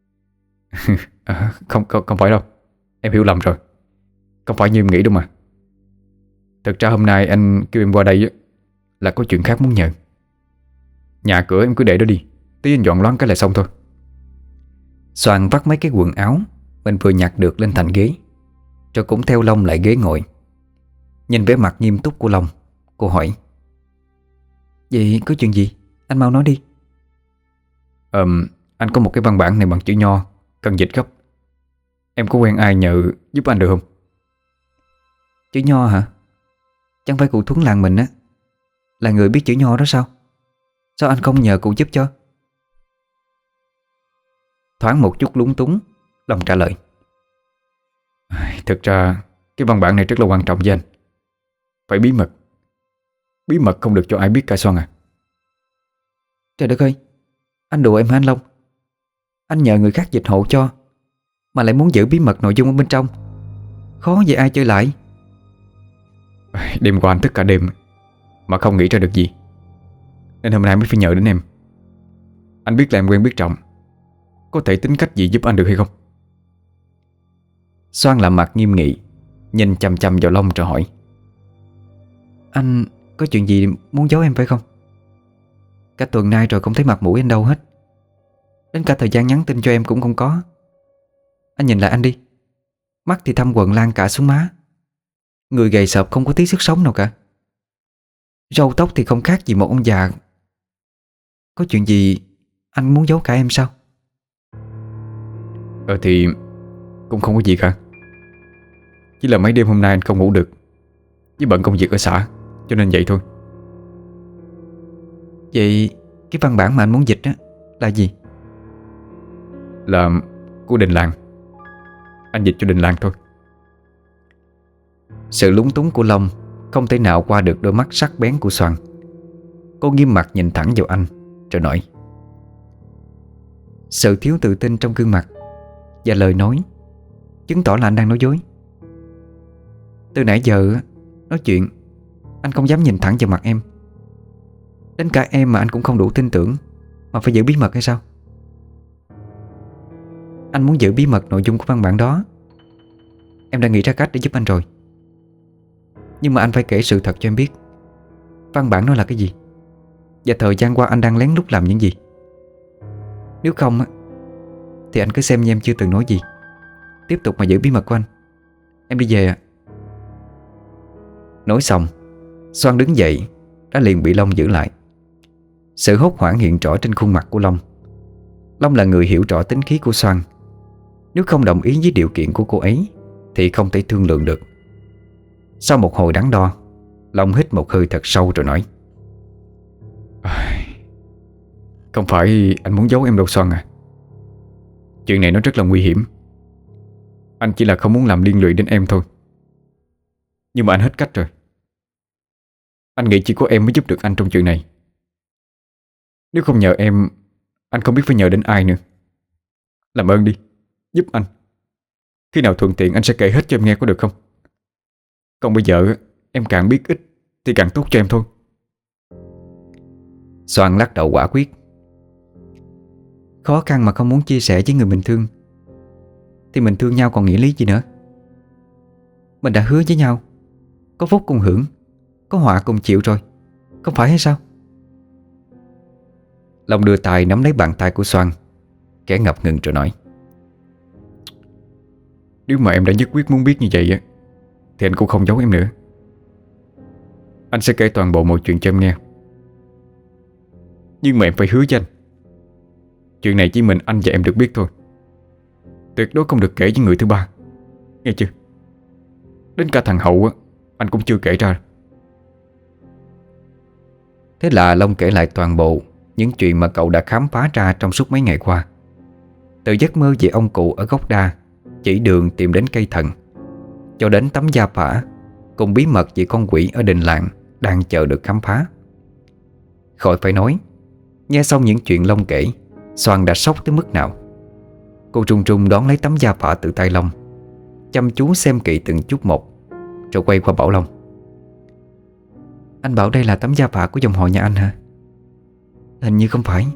Không phải đâu, em hiểu lầm rồi. Không phải như em nghĩ đâu mà. Thực ra hôm nay anh kêu em qua đây á, là có chuyện khác muốn nhờ. Nhà cửa em cứ để đó đi, tí anh dọn loáng cái là xong thôi. Xoan vắt mấy cái quần áo mình vừa nhặt được lên thành ghế, rồi cũng theo Long lại ghế ngồi. Nhìn vẻ mặt nghiêm túc của Long, cô hỏi: vậy có chuyện gì? Anh mau nói đi. Anh có một cái văn bản này bằng chữ nho, cần dịch gấp. Em có quen ai nhờ giúp anh được không? Chữ nho hả? Chẳng phải cụ Thuấn làng mình á là người biết chữ nho đó sao? Sao anh không nhờ cụ giúp cho? Thoáng một chút lúng túng, Long trả lời: Thực ra cái văn bản này rất là quan trọng với anh. Phải bí mật. Bí mật không được cho ai biết cả Xoan à. Trời đất ơi, anh đùa em hả anh Long? Anh nhờ người khác dịch hộ cho mà lại muốn giữ bí mật nội dung ở bên trong, khó vậy ai chơi lại. Đêm qua anh thức cả đêm mà không nghĩ ra được gì, nên hôm nay mới phải nhờ đến em. Anh biết là em quen biết Trọng, có thể tính cách gì giúp anh được hay không? Xoan làm mặt nghiêm nghị, nhìn chằm chằm vào Long rồi hỏi: anh có chuyện gì muốn giấu em phải không? Cả tuần nay rồi không thấy mặt mũi anh đâu hết, đến cả thời gian nhắn tin cho em cũng không có. Anh nhìn lại anh đi, mắt thì thâm quầng lan cả xuống má, người gầy sợp không có tí sức sống nào cả, râu tóc thì không khác gì một ông già. Có chuyện gì anh muốn giấu cả em sao? Thì cũng không có gì cả. Chỉ là mấy đêm hôm nay anh không ngủ được, với bận công việc ở xã, cho nên vậy thôi. Vậy cái văn bản mà anh muốn dịch á là gì? Là của đình làng. Anh dịch cho đình làng thôi. Sự lúng túng của Long không thể nào qua được đôi mắt sắc bén của Xoan. Cô nghiêm mặt nhìn thẳng vào anh rồi nói: sự thiếu tự tin trong gương mặt và lời nói chứng tỏ là anh đang nói dối. Từ nãy giờ nói chuyện, anh không dám nhìn thẳng vào mặt em. Đến cả em mà anh cũng không đủ tin tưởng mà phải giữ bí mật hay sao? Anh muốn giữ bí mật nội dung của văn bản đó, em đã nghĩ ra cách để giúp anh rồi. Nhưng mà anh phải kể sự thật cho em biết, văn bản nó là cái gì, và thời gian qua anh đang lén lút làm những gì. Nếu không thì anh cứ xem như em chưa từng nói gì, tiếp tục mà giữ bí mật của anh. Em đi về ạ. Nói xong, Xoan đứng dậy đã liền bị Long giữ lại. Sự hốt hoảng hiện rõ trên khuôn mặt của Long. Long là người hiểu rõ tính khí của Xoan. Nếu không đồng ý với điều kiện của cô ấy thì không thể thương lượng được. Sau một hồi đắn đo, Long hít một hơi thật sâu rồi nói: không phải anh muốn giấu em đâu Xoan à. Chuyện này nó rất là nguy hiểm. Anh chỉ là không muốn làm liên lụy đến em thôi. Nhưng mà anh hết cách rồi. Anh nghĩ chỉ có em mới giúp được anh trong chuyện này. Nếu không nhờ em, anh không biết phải nhờ đến ai nữa. Làm ơn đi, giúp anh. Khi nào thuận tiện anh sẽ kể hết cho em nghe có được không? Còn bây giờ em càng biết ít thì càng tốt cho em thôi. Xoan lắc đầu quả quyết: khó khăn mà không muốn chia sẻ với người mình thương thì mình thương nhau còn nghĩa lý gì nữa. Mình đã hứa với nhau, có phúc cùng hưởng, có họa cùng chịu rồi, không phải hay sao? Long đưa tay nắm lấy bàn tay của Xoan, kẻ ngập ngừng rồi nói: nếu mà em đã nhất quyết muốn biết như vậy á, thì anh cũng không giấu em nữa. Anh sẽ kể toàn bộ mọi chuyện cho em nghe. Nhưng mà em phải hứa với anh, chuyện này chỉ mình anh và em được biết thôi. Tuyệt đối không được kể với người thứ ba, nghe chưa? Đến cả thằng Hậu á, anh cũng chưa kể ra. Thế là Long kể lại toàn bộ những chuyện mà cậu đã khám phá ra trong suốt mấy ngày qua. Từ giấc mơ về ông cụ ở gốc đa chỉ đường tìm đến cây thần, cho đến tấm da phả cùng bí mật về con quỷ ở đình làng đang chờ được khám phá. Khỏi phải nói, nghe xong những chuyện Long kể, Soan đã sốc tới mức nào. Cô trung trung đón lấy tấm da phả từ tay Long, chăm chú xem kỹ từng chút một, rồi quay qua bảo Long: "Anh bảo đây là tấm da phả của dòng họ nhà anh hả? Hình như không phải."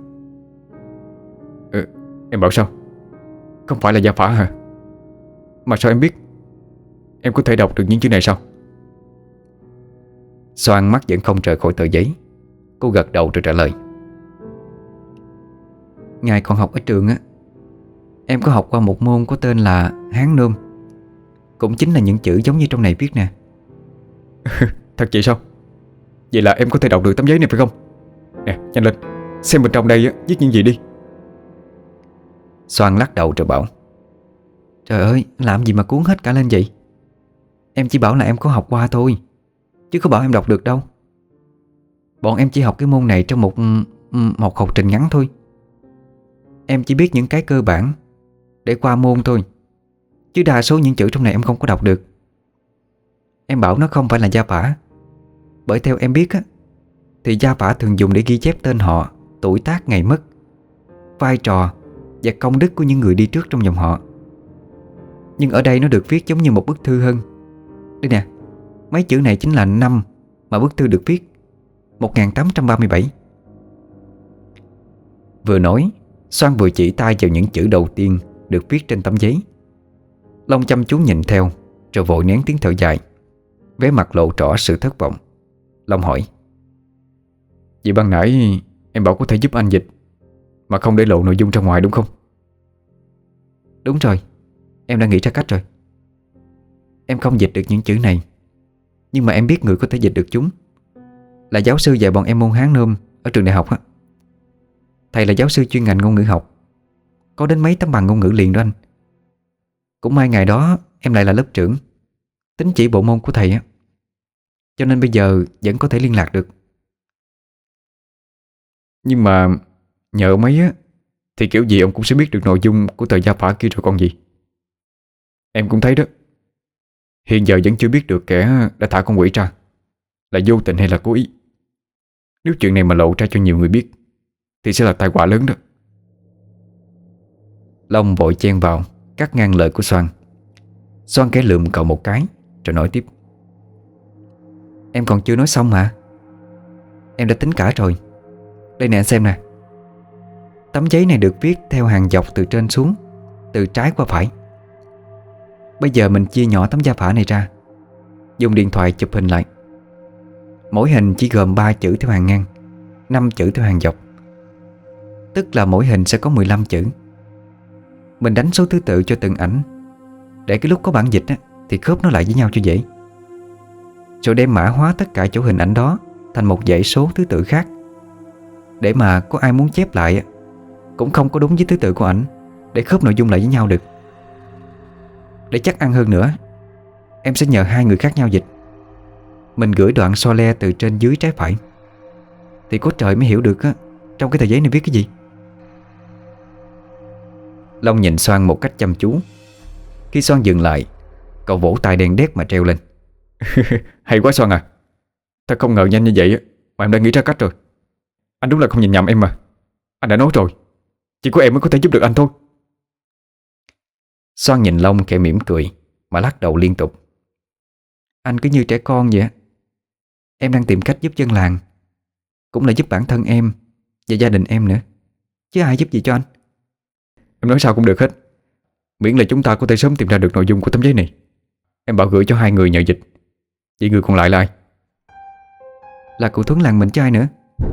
Em bảo sao? Không phải là gia phả hả? Mà sao em biết? Em có thể đọc được những chữ này sao? Soan mắt vẫn không rời khỏi tờ giấy. Cô gật đầu rồi trả lời: "Ngày còn học ở trường á, em có học qua một môn có tên là Hán Nôm. Cũng chính là những chữ giống như trong này viết nè." Thật vậy sao? Vậy là em có thể đọc được tấm giấy này phải không? Nè, nhanh lên, xem bên trong đây á, viết những gì đi. Soan lắc đầu rồi bảo: "Trời ơi, làm gì mà cuốn hết cả lên vậy? Em chỉ bảo là em có học qua thôi, chứ có bảo em đọc được đâu. Bọn em chỉ học cái môn này trong một học trình ngắn thôi. Em chỉ biết những cái cơ bản để qua môn thôi, chứ đa số những chữ trong này em không có đọc được. Em bảo nó không phải là gia phả, bởi theo em biết á, thì gia phả thường dùng để ghi chép tên họ, tuổi tác, ngày mất, vai trò và công đức của những người đi trước trong dòng họ. Nhưng ở đây nó được viết giống như một bức thư hơn. Đây nè, mấy chữ này chính là năm mà bức thư được viết, 1837." Vừa nói, Soan vừa chỉ tay vào những chữ đầu tiên được viết trên tấm giấy. Long chăm chú nhìn theo, rồi vội nén tiếng thở dài, vẻ mặt lộ rõ sự thất vọng. Long hỏi: Vậy ban nãy em bảo có thể giúp anh dịch mà không để lộ nội dung ra ngoài đúng không? "Đúng rồi, em đã nghĩ ra cách rồi. Em không dịch được những chữ này, nhưng mà em biết người có thể dịch được chúng. Là giáo sư dạy bọn em môn Hán Nôm ở trường đại học á. Thầy là giáo sư chuyên ngành ngôn ngữ học, có đến mấy tấm bằng ngôn ngữ liền đó anh. Cũng may ngày đó em lại là lớp trưởng, tín chỉ bộ môn của thầy á, cho nên bây giờ vẫn có thể liên lạc được." Nhưng mà nhờ ông ấy á, thì kiểu gì ông cũng sẽ biết được nội dung của tờ gia phả kia rồi còn gì. Em cũng thấy đó, hiện giờ vẫn chưa biết được kẻ đã thả con quỷ ra là vô tình hay là cố ý. Nếu chuyện này mà lộ ra cho nhiều người biết thì sẽ là tai họa lớn đó. Long vội chen vào cắt ngang lời của Soan. Soan khẽ lườm cậu một cái rồi nói tiếp: "Em còn chưa nói xong mà. Em đã tính cả rồi. Đây nè, anh xem nè. Tấm giấy này được viết theo hàng dọc từ trên xuống, từ trái qua phải. Bây giờ mình chia nhỏ tấm gia phả này ra, dùng điện thoại chụp hình lại. Mỗi hình chỉ gồm 3 chữ theo hàng ngang, 5 chữ theo hàng dọc. Tức là mỗi hình sẽ có 15 chữ. Mình đánh số thứ tự cho từng ảnh, để cái lúc có bản dịch á, thì khớp nó lại với nhau cho dễ. Rồi đem mã hóa tất cả chỗ hình ảnh đó thành một dãy số thứ tự khác, để mà có ai muốn chép lại á, cũng không có đúng với thứ tự của ảnh, để khớp nội dung lại với nhau được. Để chắc ăn hơn nữa, em sẽ nhờ 2 người khác nhau dịch. Mình gửi đoạn so le từ trên dưới trái phải, thì có trời mới hiểu được á, trong cái tờ giấy này viết cái gì." Long nhìn Soan một cách chăm chú. Khi Soan dừng lại, cậu vỗ tay đen đét mà treo lên: Hay quá Soan à. Thật không ngờ nhanh như vậy á, mà em đã nghĩ ra cách rồi. Anh đúng là không nhìn nhầm em mà. Anh đã nói rồi, chỉ có em mới có thể giúp được anh thôi. Soan nhìn Long khẽ mỉm cười mà lắc đầu liên tục: "Anh cứ như trẻ con vậy á. Em đang tìm cách giúp dân làng, cũng là giúp bản thân em và gia đình em nữa, chứ ai giúp gì cho anh." Em nói sao cũng được hết, miễn là chúng ta có thể sớm tìm ra được nội dung của tấm giấy này. Em bảo gửi cho 2 người nhờ dịch. Vậy người còn lại là ai? "Là cụ Thuấn làng mình chứ ai nữa."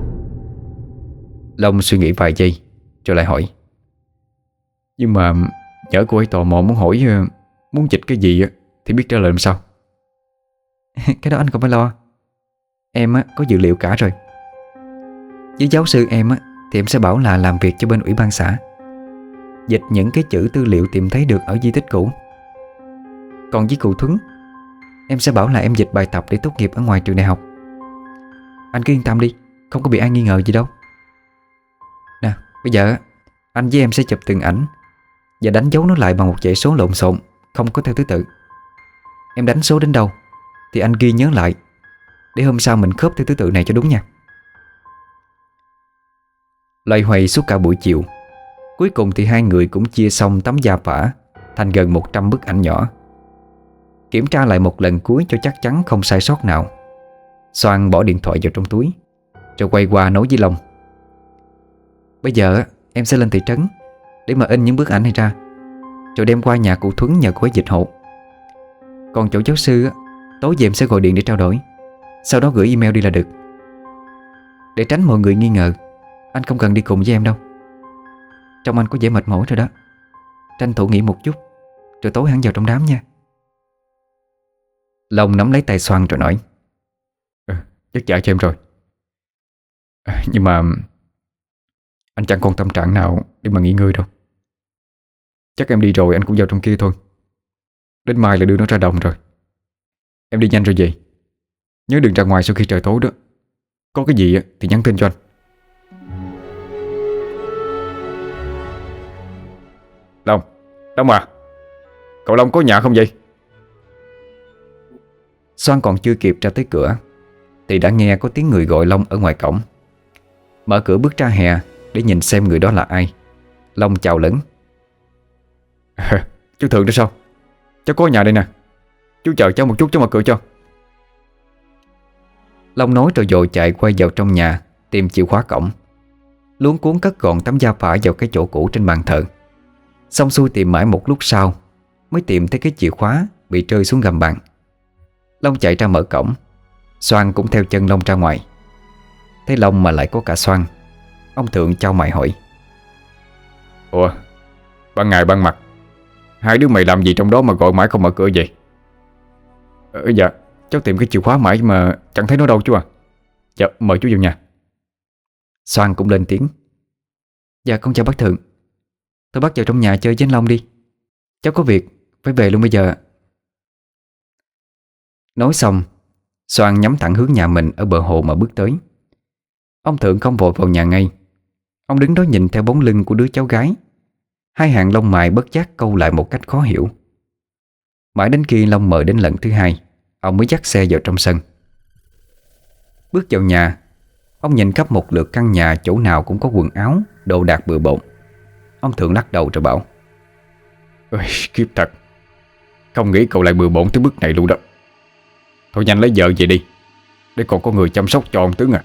Long suy nghĩ vài giây rồi lại hỏi: Nhưng mà nhỡ cô ấy tò mò muốn hỏi muốn dịch cái gì á, thì biết trả lời làm sao? "Cái đó anh không phải lo. Em á, có dự liệu cả rồi. Với giáo sư em á, thì em sẽ bảo là làm việc cho bên ủy ban xã, dịch những cái chữ tư liệu tìm thấy được ở di tích cũ. Còn với cụ Thuấn, em sẽ bảo là em dịch bài tập để tốt nghiệp ở ngoài trường đại học. Anh cứ yên tâm đi, không có bị ai nghi ngờ gì đâu. Nè, bây giờ anh với em sẽ chụp từng ảnh và đánh dấu nó lại bằng một dãy số lộn xộn, không có theo thứ tự. Em đánh số đến đâu thì anh ghi nhớ lại, để hôm sau mình khớp theo thứ tự này cho đúng nha. Loay hoay suốt cả buổi chiều, cuối cùng thì hai người cũng chia xong tấm da phả thành gần 100 bức ảnh nhỏ. Kiểm tra lại một lần cuối cho chắc chắn không sai sót nào, Soan bỏ điện thoại vào trong túi, rồi quay qua nói với Long: Bây giờ em sẽ lên thị trấn để mà in những bức ảnh này ra, rồi đem qua nhà cụ Thuấn nhờ cô ấy dịch hộ. Còn chỗ giáo sư á, tối về em sẽ gọi điện để trao đổi, sau đó gửi email đi là được. Để tránh mọi người nghi ngờ, anh không cần đi cùng với em đâu. Trông anh có vẻ mệt mỏi rồi đó. Tranh thủ nghỉ một chút, rồi tối hẳn vào trong đám nha. Long nắm lấy tay Soan rồi nói: Chắc trả cho em rồi. Nhưng mà anh chẳng còn tâm trạng nào để mà nghỉ ngơi đâu. Chắc em đi rồi anh cũng vào trong kia thôi. Đến mai là đưa nó ra đồng rồi. Em đi nhanh rồi về. Nhớ đừng ra ngoài sau khi trời tối đó. Có cái gì thì nhắn tin cho anh. Long, Long à, cậu Long có nhà không vậy? Soan còn chưa kịp ra tới cửa thì đã nghe có tiếng người gọi Long ở ngoài cổng. Mở cửa bước ra hè để nhìn xem người đó là ai. Long chào lẫn: Chú Thượng đó sao? Cháu có ở nhà đây nè. Chú chờ cháu một chút cháu mở cửa cho. Long nói rồi vội chạy quay vào trong nhà tìm chìa khóa cổng. Luống cuống cất gọn tấm da phả vào cái chỗ cũ trên bàn thờ. Xong xuôi tìm mãi một lúc sau mới tìm thấy cái chìa khóa bị rơi xuống gầm bàn. Long chạy ra mở cổng, Soan cũng theo chân Long ra ngoài. Thấy Long mà lại có cả Soan, ông Thượng chau mày hỏi: Ủa, ban ngày ban mặt hai đứa mày làm gì trong đó mà gọi mãi không mở cửa vậy? Dạ, cháu tìm cái chìa khóa mãi mà chẳng thấy nó đâu chú à. Dạ, mời chú vào nhà. Soan cũng lên tiếng: Dạ con chào bác Thượng. Tôi bắt vào trong nhà chơi với anh Long đi. Cháu có việc, phải về luôn bây giờ. Nói xong, Soan nhắm thẳng hướng nhà mình ở bờ hồ mà bước tới. Ông Thượng không vội vào nhà ngay. Ông đứng đó nhìn theo bóng lưng của đứa cháu gái. Hai hàng lông mày bất giác câu lại một cách khó hiểu. Mãi đến khi Long mời đến lần thứ hai, ông mới dắt xe vào trong sân. Bước vào nhà, ông nhìn khắp một lượt căn nhà, chỗ nào cũng có quần áo, đồ đạc bừa bộn. Ông Thượng lắc đầu rồi bảo: Ôi, kiếp thật. Không nghĩ cậu lại bừa bộn tới bước này luôn đó. Thôi nhanh lấy vợ về đi, để còn có người chăm sóc cho ông Tướng à.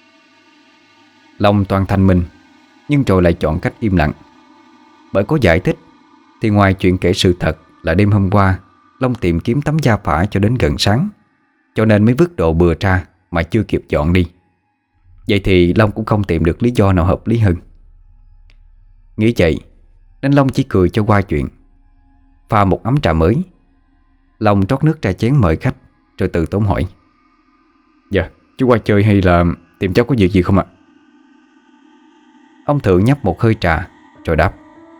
Long toàn thanh minh, nhưng rồi lại chọn cách im lặng. Bởi có giải thích thì ngoài chuyện kể sự thật là đêm hôm qua Long tìm kiếm tấm da phả cho đến gần sáng, cho nên mới vứt đồ bừa ra mà chưa kịp dọn đi. Vậy thì Long cũng không tìm được lý do nào hợp lý hơn. Nghĩ vậy nên Long chỉ cười cho qua chuyện. Pha một ấm trà mới, Long trót nước ra chén mời khách, rồi từ tốn hỏi: Dạ, chú qua chơi hay là tìm cháu có việc gì không ạ? Ông Thượng nhấp một hơi trà rồi đáp: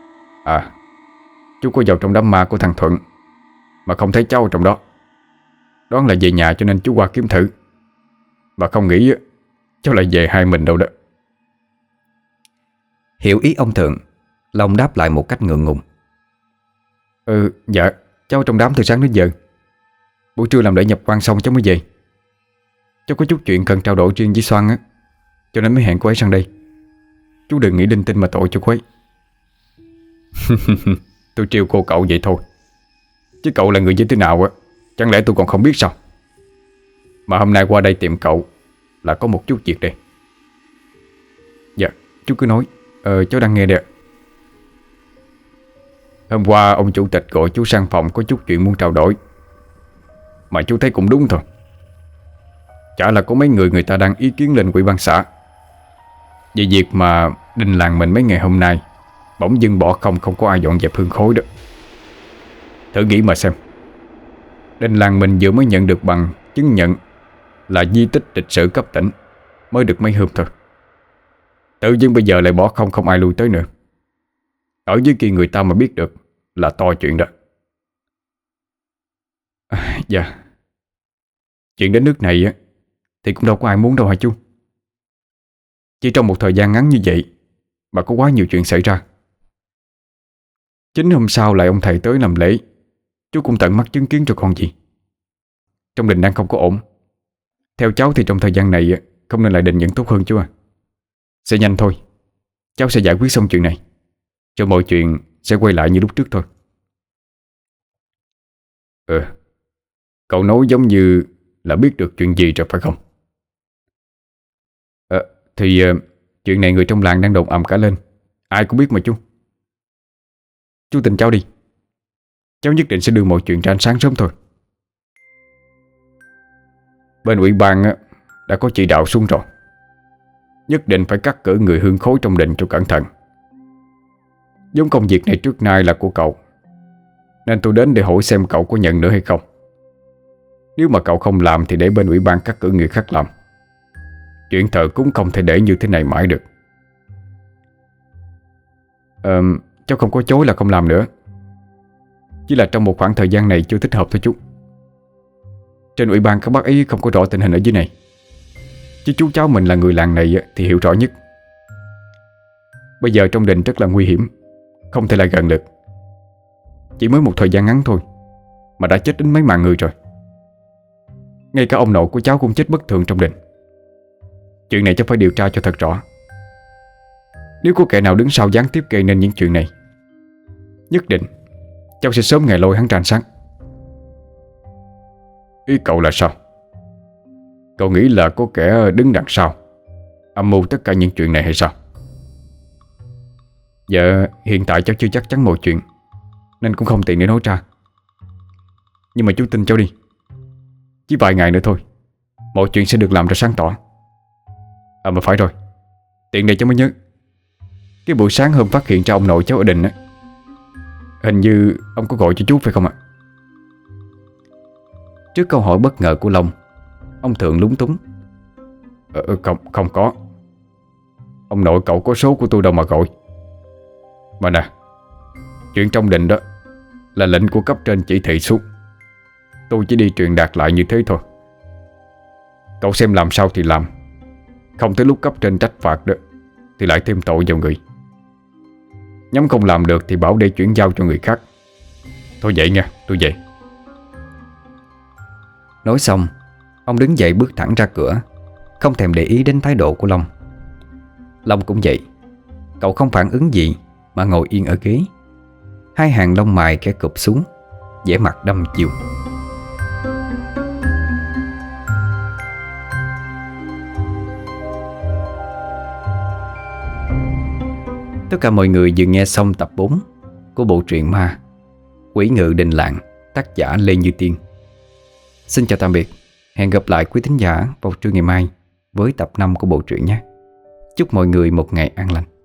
Chú có vào trong đám ma của thằng Thuận mà không thấy cháu ở trong đó. Đoán là về nhà cho nên chú qua kiếm thử. Mà không nghĩ cháu lại về hai mình đâu đó. Hiểu ý ông Thượng, Long đáp lại một cách ngượng ngùng: Dạ, cháu trong đám từ sáng đến giờ. Buổi trưa làm lễ nhập quan xong cháu mới về. Cháu có chút chuyện cần trao đổi riêng với Soan á, cho nên mới hẹn cô ấy sang đây. Chú đừng nghĩ linh tinh mà tội cho cô ấy. Tôi trêu cô cậu vậy thôi, chứ cậu là người như thế nào á, chẳng lẽ tôi còn không biết sao? Mà hôm nay qua đây tìm cậu là có một chút việc đây. Dạ, chú cứ nói. Cháu đang nghe đây ạ. Hôm qua ông chủ tịch gọi chú sang phòng có chút chuyện muốn trao đổi. Mà chú thấy cũng đúng thôi. Chả là có mấy người ta đang ý kiến lên ủy ban xã về việc mà đình làng mình mấy ngày hôm nay bỗng dưng bỏ không có ai dọn dẹp hương khói đó. Thử nghĩ mà xem, đình làng mình vừa mới nhận được bằng chứng nhận là di tích lịch sử cấp tỉnh, mới được mấy hôm thôi. Tự nhiên bây giờ lại bỏ không ai lui tới nữa. Ở dưới kia người ta mà biết được là to chuyện đó. Dạ, chuyện đến nước này á thì cũng đâu có ai muốn đâu hả chú. Chỉ trong một thời gian ngắn như vậy mà có quá nhiều chuyện xảy ra. Chính hôm sau lại ông thầy tới làm lễ, chú cũng tận mắt chứng kiến rồi còn gì. Trong đình đang không có ổn. Theo cháu thì trong thời gian này á, không nên lại định những tốt hơn chú à. Sẽ nhanh thôi. Cháu sẽ giải quyết xong chuyện này, cho mọi chuyện sẽ quay lại như lúc trước thôi. Cậu nói giống như là biết được chuyện gì rồi phải không? Thì chuyện này người trong làng đang đồn ầm cả lên. Ai cũng biết mà chú. Chú tin cháu đi. Cháu nhất định sẽ đưa mọi chuyện ra ánh sáng sớm thôi. Bên ủy ban đã có chỉ đạo xuống rồi. Nhất định phải cắt cử người hương khối trong đình cho cẩn thận. Giống công việc này trước nay là của cậu, nên tôi đến để hỏi xem cậu có nhận nữa hay không. Nếu mà cậu không làm thì để bên ủy ban cắt cử người khác làm. Chuyện thờ cúng không thể để như thế này mãi được. Cháu không có chối là không làm nữa. Chỉ là trong một khoảng thời gian này chưa thích hợp thôi chú. Trên ủy ban các bác ấy không có rõ tình hình ở dưới này, chứ chú cháu mình là người làng này thì hiểu rõ nhất. Bây giờ trong đình rất là nguy hiểm, không thể lại gần được. Chỉ mới một thời gian ngắn thôi mà đã chết đến mấy mạng người rồi. Ngay cả ông nội của cháu cũng chết bất thường trong đình. Chuyện này cháu phải điều tra cho thật rõ. Nếu có kẻ nào đứng sau gián tiếp gây nên những chuyện này, nhất định cháu sẽ sớm ngày lôi hắn ra ánh sáng. Ý cậu là sao? Cậu nghĩ là có kẻ đứng đằng sau âm mưu tất cả những chuyện này hay sao? Dạ, hiện tại cháu chưa chắc chắn mọi chuyện, nên cũng không tiện để nói ra. Nhưng mà chú tin cháu đi. Chỉ vài ngày nữa thôi, mọi chuyện sẽ được làm ra sáng tỏ. Mà phải rồi, tiện đây cháu mới nhớ, cái buổi sáng hôm phát hiện ra ông nội cháu ở đình á, hình như ông có gọi cho chú phải không ạ? Trước câu hỏi bất ngờ của Long, ông Thượng lúng túng. Không có. Ông nội cậu có số của tôi đâu mà gọi. Mà nè, chuyện trong đình đó là lệnh của cấp trên chỉ thị xuống. Tôi chỉ đi truyền đạt lại như thế thôi. Cậu xem làm sao thì làm. Không tới lúc cấp trên trách phạt đó thì lại thêm tội vào người. Nhóm không làm được thì bảo để chuyển giao cho người khác. Thôi vậy nha, tôi về. Nói xong, ông đứng dậy bước thẳng ra cửa, không thèm để ý đến thái độ của Long. Long cũng vậy. Cậu không phản ứng gì mà ngồi yên ở ghế, hai hàng lông mày khẽ cụp xuống, vẻ mặt đăm chiêu. Tất cả mọi người vừa nghe xong tập 4 của bộ truyện ma Quỷ Ngự Đình Làng, tác giả Lê Như Tiên. Xin chào tạm biệt. Hẹn gặp lại quý thính giả vào trưa ngày mai với tập 5 của bộ truyện nhé. Chúc mọi người một ngày an lành.